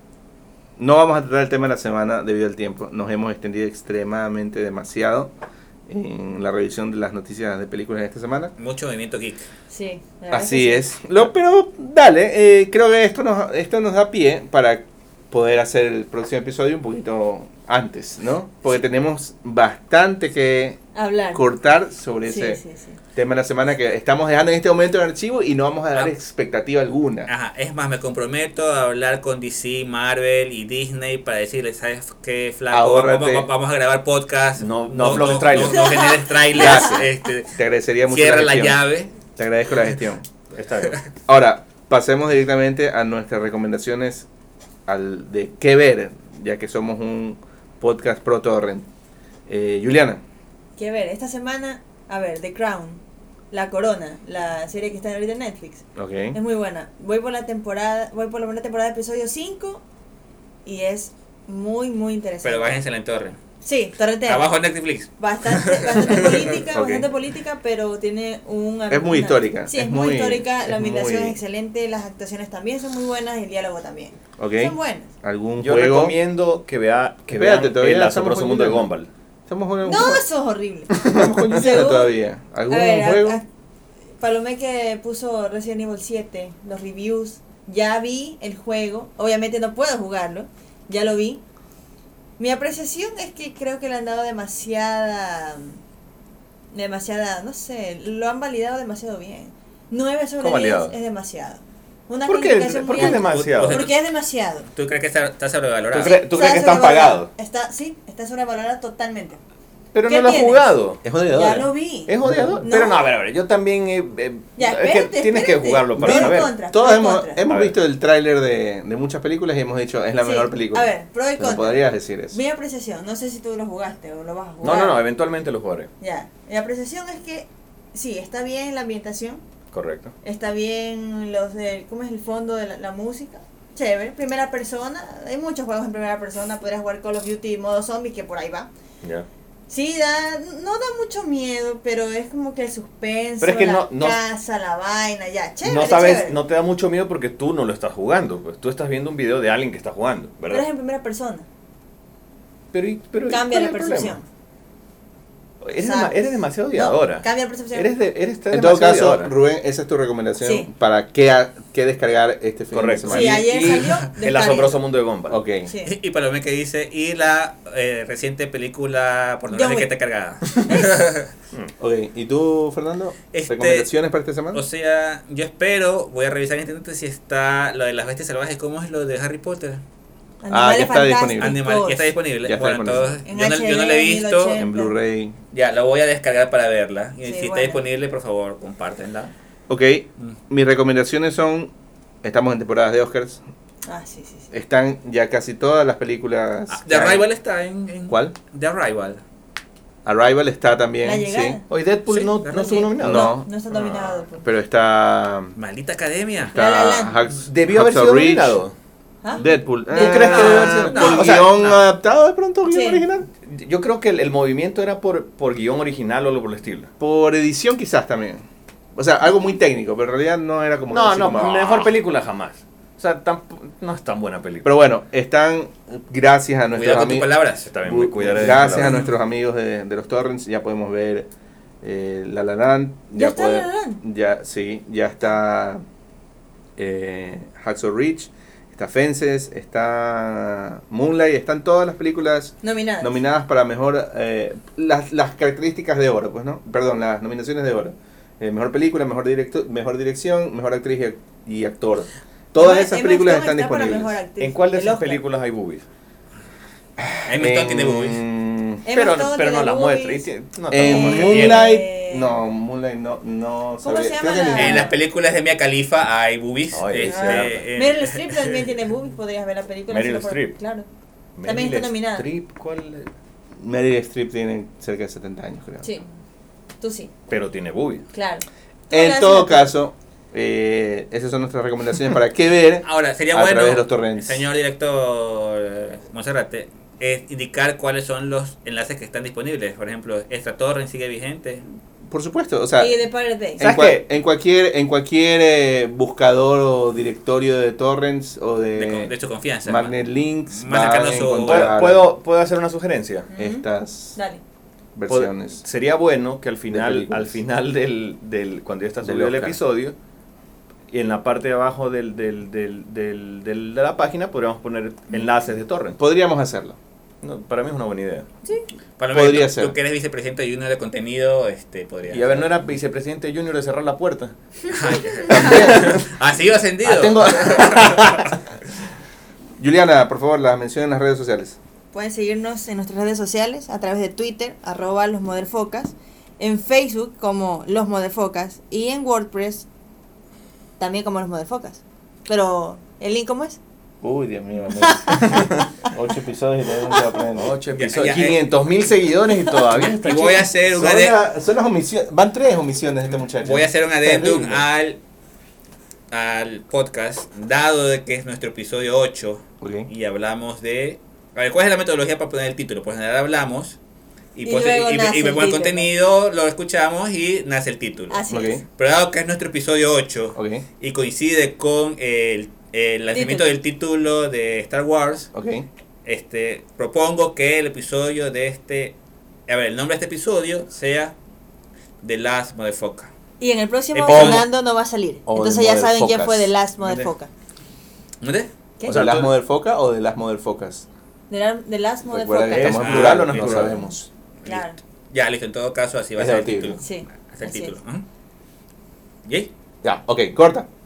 No vamos a tratar el tema de la semana debido al tiempo. Nos hemos extendido extremadamente demasiado en la revisión de las noticias de películas de esta semana. Mucho movimiento geek. Sí, la verdad Así que sí. es. Lo, pero dale, eh, creo que esto nos, esto nos da pie para poder hacer el próximo episodio un poquito antes, ¿no? Porque tenemos bastante que Hablar. cortar sobre Sí, ese sí, sí. tema de la semana que estamos dejando en este momento en archivo y no vamos a dar Ah. expectativa alguna. Ajá, es más, me comprometo a hablar con D C, Marvel y Disney para decirles, ¿sabes qué, flaco? Ahórrate. Vamos, vamos a grabar podcast. No- no aflojes trailers. No, no generes trailers. Gracias. este, Te agradecería mucho cierra la gestión. llave. Te agradezco la gestión. Está bien. Ahora, pasemos directamente a nuestras recomendaciones al de qué ver, ya que somos un podcast pro torrent. Eh, Juliana, Que ver, esta semana, a ver, The Crown, La Corona, la serie que está ahorita en Netflix. ok. Es muy buena. Voy por la temporada, voy por la primera temporada, episodio cinco, y es muy, muy interesante. Pero bájense en torre. Sí, torrentera. Abajo Netflix. Bastante, bastante política, Ok. bastante política, pero tiene un... Es muy histórica, Sí, es, es muy, muy- histórica, es la ambientación muy- es excelente, las actuaciones también son muy buenas y el diálogo también. Ok. Son buenas. ¿Algún Yo juego? recomiendo que vea que Espérate, vean todavía el estamos asombroso con mundo de Juliana. Gumball. Estamos con, No, eso es horrible. estamos con Juliana Según- todavía. ¿Algún A ver, a- juego? a- Palomé que puso Resident Evil siete, los reviews, ya vi el juego, obviamente no puedo jugarlo, ya lo vi. Mi apreciación es que creo que le han dado demasiada, demasiada, no sé, lo han validado demasiado bien. nueve sobre ¿Cómo diez validado? es demasiado. Una ¿Por qué? calificación ¿Por muy qué es alta. demasiado? Porque es demasiado. ¿Tú crees que está, está sobrevalorado? ¿Tú crees- tú crees que están sobrevalorado. pagados? Está, sí, está sobrevalorado totalmente. Pero ¿Qué no lo has tienes? jugado. Es Ya odiador. lo vi. Es odiador. No. Pero no, a ver, a ver, yo también... eh, eh, Ya, es que espérate, tienes que espérate. jugarlo para Pro y saber. contra, Todos pro y hemos, contra. hemos A ver. visto el tráiler de, de muchas películas y hemos dicho es la Sí. mejor película. A ver, pro y ¿No contra. podrías decir eso? Mi apreciación, no sé si tú lo jugaste o lo vas a No, jugar. no, no, eventualmente lo jugaré. Ya, mi apreciación es que sí, está bien la ambientación, Correcto. está bien los de, ¿cómo es el fondo de la, la música? Chévere, primera persona, hay muchos juegos en primera persona, podrías jugar Call of Duty modo zombie que por ahí va. Ya. Sí, da, no da mucho miedo, pero es como que el suspenso, Pero es que la no- no- casa, la vaina, ya, chévere, No sabes, chévere. no te da mucho miedo porque tú no lo estás jugando. Pues tú estás viendo un video de alguien que está jugando, Pero es ¿verdad? en primera persona, Pero, y- pero ¿y cambia cuál la es el problema? percepción. Eres, ¿Sabes? dema- eres demasiado No, odiadora. cambia la percepción. Eres de, eres En todo demasiado caso, odiadora. Rubén, esa es tu recomendación Sí. para qué, a- qué descargar este fin Correcto. de semana. Sí, ayer Y- salió, El descargué. asombroso mundo de Gumball. Ok. Sí. Y Palomé que dice, y la eh, reciente película pornográfica John que Wick. está cargada. Ok, ¿y tú, Fernando? Este- ¿Recomendaciones para esta semana? O sea, yo espero, voy a revisar en internet si está lo de las bestias salvajes, ¿cómo es lo de Harry Potter? Ah, ya está disponible. Animal, ya está disponible. Ya está bueno, disponible. entonces, En yo, no, yo no H D, la he visto. mil ochenta. En Blu-ray. Ya, lo voy a descargar para verla. Y Sí, si está bueno. disponible, por favor, compártenla. Ok, Mm. mis recomendaciones son, estamos en temporadas de Oscars, Ah, sí, sí, sí. están ya casi todas las películas. Ah, que The hay. Arrival está en, en- ¿Cuál? The Arrival. Arrival está también, La sí, llegada. Hoy Deadpool Sí, no, ¿verdad? no estuvo Sí. nominado. No. No está dominado. pues. pero está, Maldita academia. está La La Land. Hacks- Debió haber Hacksaw sido Ridge, nominado. ¿Ah? Deadpool. ¿Tú crees que debió haber sido? ¿Por No, o sea, guión no. adaptado de pronto, guión Sí. original? Yo creo que el, el movimiento era por, por guión original o algo por el estilo. Por edición quizás también. O sea, algo muy técnico, pero en realidad no era como... No, así no, como, mejor "Ah". película jamás. O sea, tamp- no es tan buena película. Pero bueno, están, gracias a nuestros Cuidado con tus amigos... palabras. Está bien, muy cuidar de Gracias a palabras. nuestros amigos de, de los torrents, ya podemos ver eh, La La Land. ¿Ya está puede- La La Land? Ya, sí, ya está eh, Hacksaw Ridge, está Fences, está Moonlight, están todas las películas Nominada. nominadas para mejor... eh, las, las características de oro, pues, ¿no? Perdón, las nominaciones de oro. Eh, mejor película, mejor, directo, mejor dirección, mejor actriz y, ac- y actor. Todas Emma- esas Emma películas Stone están está para disponibles. mejor actriz. ¿En cuál de El esas Oscar. películas hay boobies? Emma Stone tiene boobies. En, Emma Pero, Stone pero no tiene la boobies. muestra. y tiene- no, en tampoco es que Moonlight, Eh, no, Moonlight no, no ¿Cómo sabría- se creo llama que la- ni- En las películas de Mia Khalifa hay boobies. Ay, este, ah. eh, Meryl Streep también tiene boobies, podrías ver la película. Meryl solo por- Streep. Claro. tiene- También está Meryl nominada. Streep, ¿cuál? Meryl Streep tiene cerca de setenta años, creo. Sí. Tú sí, Pero tiene boobies. claro. En Gracias. todo caso, eh, esas son nuestras recomendaciones para qué ver. Ahora, sería A bueno, través de los torrents. señor director eh, Monserrate, es indicar cuáles son los enlaces que están disponibles. Por ejemplo, esta torrent sigue vigente. Por supuesto, o sea, Y de Pirate Bay. en, ¿Sabes cua- qué? en cualquier en cualquier eh, buscador o directorio de torrents o de, De, con- de su confianza. Magnet Links Más va cercano a a su- ¿Puedo, encontrar puedo, puedo hacer una sugerencia? Ujú. estas Dale. versiones. Pod- Sería bueno que al De final, películas. al final del, del cuando ya está Del subido el Oscar. episodio, y en la parte de abajo del, del, del, del, del- de la página podríamos poner enlaces de torrent. Podríamos hacerlo. No, para mí es una buena idea. Para Podría tú, ser. tú que eres vicepresidente de Junior de contenido, este, podría. Y a ver, ¿no era vicepresidente junior de cerrar la puerta? Así va ascendido. Ah, tengo- Juliana, por favor, las menciones en las redes sociales. Pueden seguirnos en nuestras redes sociales a través de Twitter, arroba los Modelfocas, en Facebook como los Modelfocas y en WordPress también como los Modelfocas. Pero, ¿el link cómo es? Uy, Dios mío, ocho episodios y tenemos que aprender. Ocho Ya, episodios, ya, eh. quinientos mil seguidores y todavía está Y voy a chico. hacer Son, una de, la- son las omisiones, van tres omisiones de este muchacho. voy a hacer un adendum Terrible. al al podcast, dado de que es nuestro episodio ocho Ok. y hablamos de, a ver, ¿cuál es la metodología para poner el título? Pues en general hablamos y, Y pues, luego y- y- nace y el vemos el título. contenido, lo escuchamos y nace el título. Así Ok. es. Pero dado que es nuestro episodio ocho Ok, y coincide con el, el lanzamiento Título. del título de Star Wars, ok. este propongo que el episodio de este, a ver, el nombre de este episodio sea The Last Motherfucker. Y en el próximo Eh, Fernando no va a salir. o Entonces de ya saben quién Modelfocas. fue de Last ¿Dónde? Modelfoca. ¿Dónde? ¿Qué? O sea, sea, ¿de las tú- model foca o de las model focas? De, la, de Last Recuerda Modelfoca. que estamos en Ah, plural o no, ok. no sabemos. Claro. Ya, listo, en todo caso así va a Es ser el debatible. título. Sí. Ese es el así título. es. Ajá. ¿Yay? Ya, ok, corta.